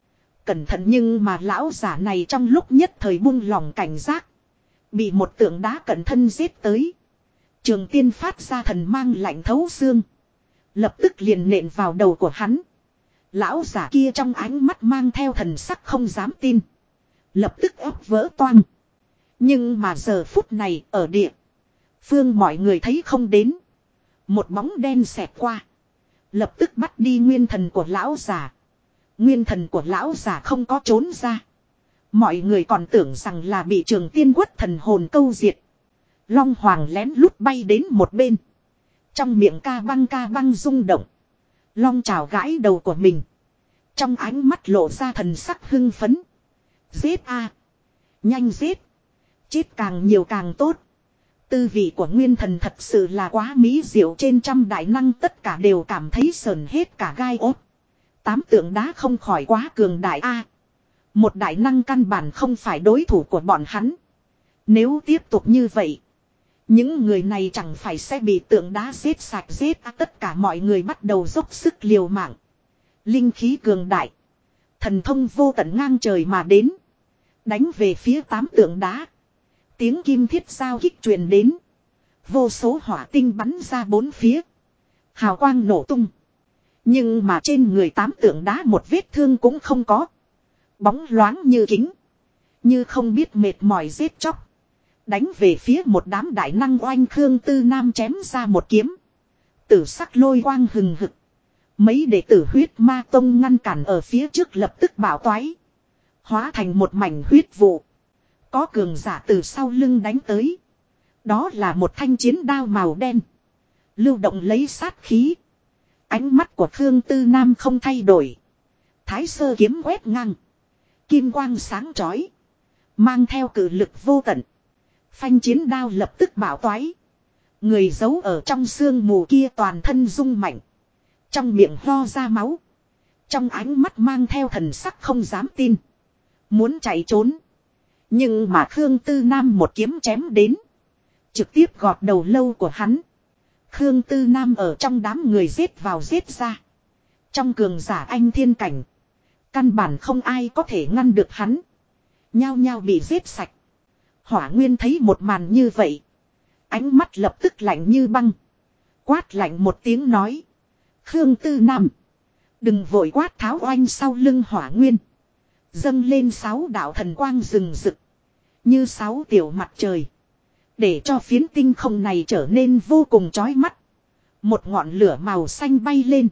[SPEAKER 1] Cẩn thận, nhưng mà lão giả này trong lúc nhất thời buông lòng cảnh giác. Bị một tượng đá cẩn thân giết tới. Trường tiên phát ra thần mang lạnh thấu xương. Lập tức liền nện vào đầu của hắn. Lão giả kia trong ánh mắt mang theo thần sắc không dám tin. Lập tức óc vỡ toang. Nhưng mà giờ phút này ở địa phương mọi người thấy không đến. Một bóng đen xẹt qua. Lập tức bắt đi nguyên thần của lão giả. Nguyên thần của lão giả không có trốn ra. Mọi người còn tưởng rằng là bị Trường Tiên quất thần hồn câu diệt. Long Hoàng lén lút bay đến một bên. Trong miệng ca băng rung động. Long chào gãi đầu của mình. Trong ánh mắt lộ ra thần sắc hưng phấn. Giết a, nhanh giết. Chết càng nhiều càng tốt. Tư vị của nguyên thần thật sự là quá mỹ diệu, trên trăm đại năng tất cả đều cảm thấy sờn hết cả gai ốt. 8 tượng đá không khỏi quá cường đại a. Một đại năng căn bản không phải đối thủ của bọn hắn. Nếu tiếp tục như vậy, những người này chẳng phải sẽ bị tượng đá giết sạch giết à, tất cả mọi người bắt đầu dốc sức liều mạng. Linh khí cường đại. Thần thông vô tận ngang trời mà đến. Đánh về phía 8 tượng đá. Tiếng kim thiết giao kích truyền đến. Vô số hỏa tinh bắn ra bốn phía. Hào quang nổ tung. Nhưng mà trên người 8 tượng đá một vết thương cũng không có. Bóng loáng như kính. Như không biết mệt mỏi giết chóc. Đánh về phía một đám đại năng oanh. Khương Tư Nam chém ra một kiếm. Tử sắc lôi quang hừng hực. Mấy đệ tử huyết ma tông ngăn cản ở phía trước lập tức bảo toái. Hóa thành một mảnh huyết vụ. Có cường giả từ sau lưng đánh tới. Đó là một thanh chiến đao màu đen. Lưu động lấy sát khí. Ánh mắt của Khương Tư Nam không thay đổi. Thái sơ kiếm quét ngang. Kim quang sáng chói. Mang theo cự lực vô tận. Phanh chiến đao lập tức bảo toái. Người giấu ở trong sương mù kia toàn thân rung mạnh. Trong miệng ho ra máu. Trong ánh mắt mang theo thần sắc không dám tin. Muốn chạy trốn. Nhưng mà Khương Tư Nam một kiếm chém đến. Trực tiếp gọt đầu lâu của hắn. Khương Tư Nam ở trong đám người giết vào giết ra. Trong cường giả anh thiên cảnh. Căn bản không ai có thể ngăn được hắn. Nhao nhao bị giết sạch. Hỏa Nguyên thấy một màn như vậy. Ánh mắt lập tức lạnh như băng. Quát lạnh một tiếng nói. Khương Tư Nam. Đừng vội quát tháo oanh sau lưng Hỏa Nguyên. Dâng lên 6 đạo thần quang rừng rực. Như 6 tiểu mặt trời. Để cho phiến tinh không này trở nên vô cùng chói mắt. Một ngọn lửa màu xanh bay lên.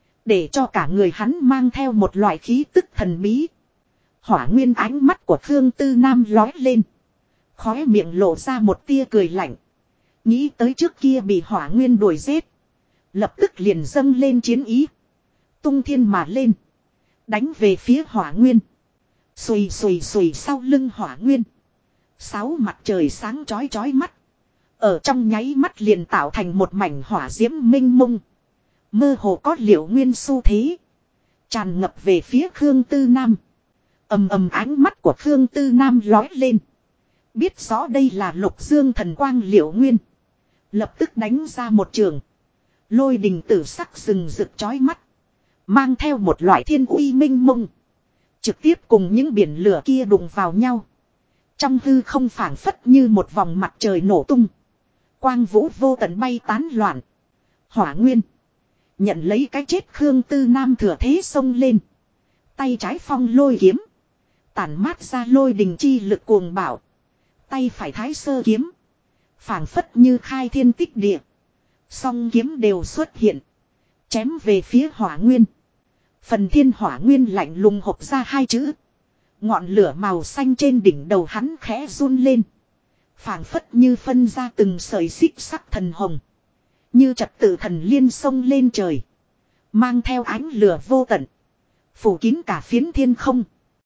[SPEAKER 1] Để cho cả người hắn mang theo một loại khí tức thần bí. Hỏa Nguyên ánh mắt của Khương Tư Nam lói lên. Khóe miệng lộ ra một tia cười lạnh. Nghĩ tới trước kia bị Hỏa Nguyên đuổi giết. Lập tức liền dâng lên chiến ý. Tung thiên mà lên. Đánh về phía Hỏa Nguyên. Xùy xùy xùy sau lưng Hỏa Nguyên. Sáu mặt trời sáng chói chói mắt. Ở trong nháy mắt liền tạo thành một mảnh hỏa diễm minh mông. Mơ hồ có Liệu Nguyên xu thế. Tràn ngập về phía Khương Tư Nam. Ầm ầm ánh mắt của Khương Tư Nam lói lên. Biết rõ đây là Lục Dương thần quang Liệu Nguyên. Lập tức đánh ra một trường. Lôi đình tử sắc rừng rực chói mắt. Mang theo một loại thiên uy minh mông. Trực tiếp cùng những biển lửa kia đụng vào nhau. Trong hư không phảng phất như một vòng mặt trời nổ tung. Quang vũ vô tận bay tán loạn. Hỏa Nguyên. Nhận lấy cái chết Khương Tư Nam thừa thế xông lên. Tay trái phong lôi kiếm. Tản mát ra lôi đình chi lực cuồng bạo. Tay phải thái sơ kiếm. Phảng phất như khai thiên tích địa. Song kiếm đều xuất hiện. Chém về phía Hỏa Nguyên. Phần thiên Hỏa Nguyên lạnh lùng hộc ra hai chữ. Ngọn lửa màu xanh trên đỉnh đầu hắn khẽ run lên. Phảng phất như phân ra từng sợi xích sắc thần hồng. Như trật tự thần liên sông lên trời. Mang theo ánh lửa vô tận. Phủ kín cả phiến thiên không.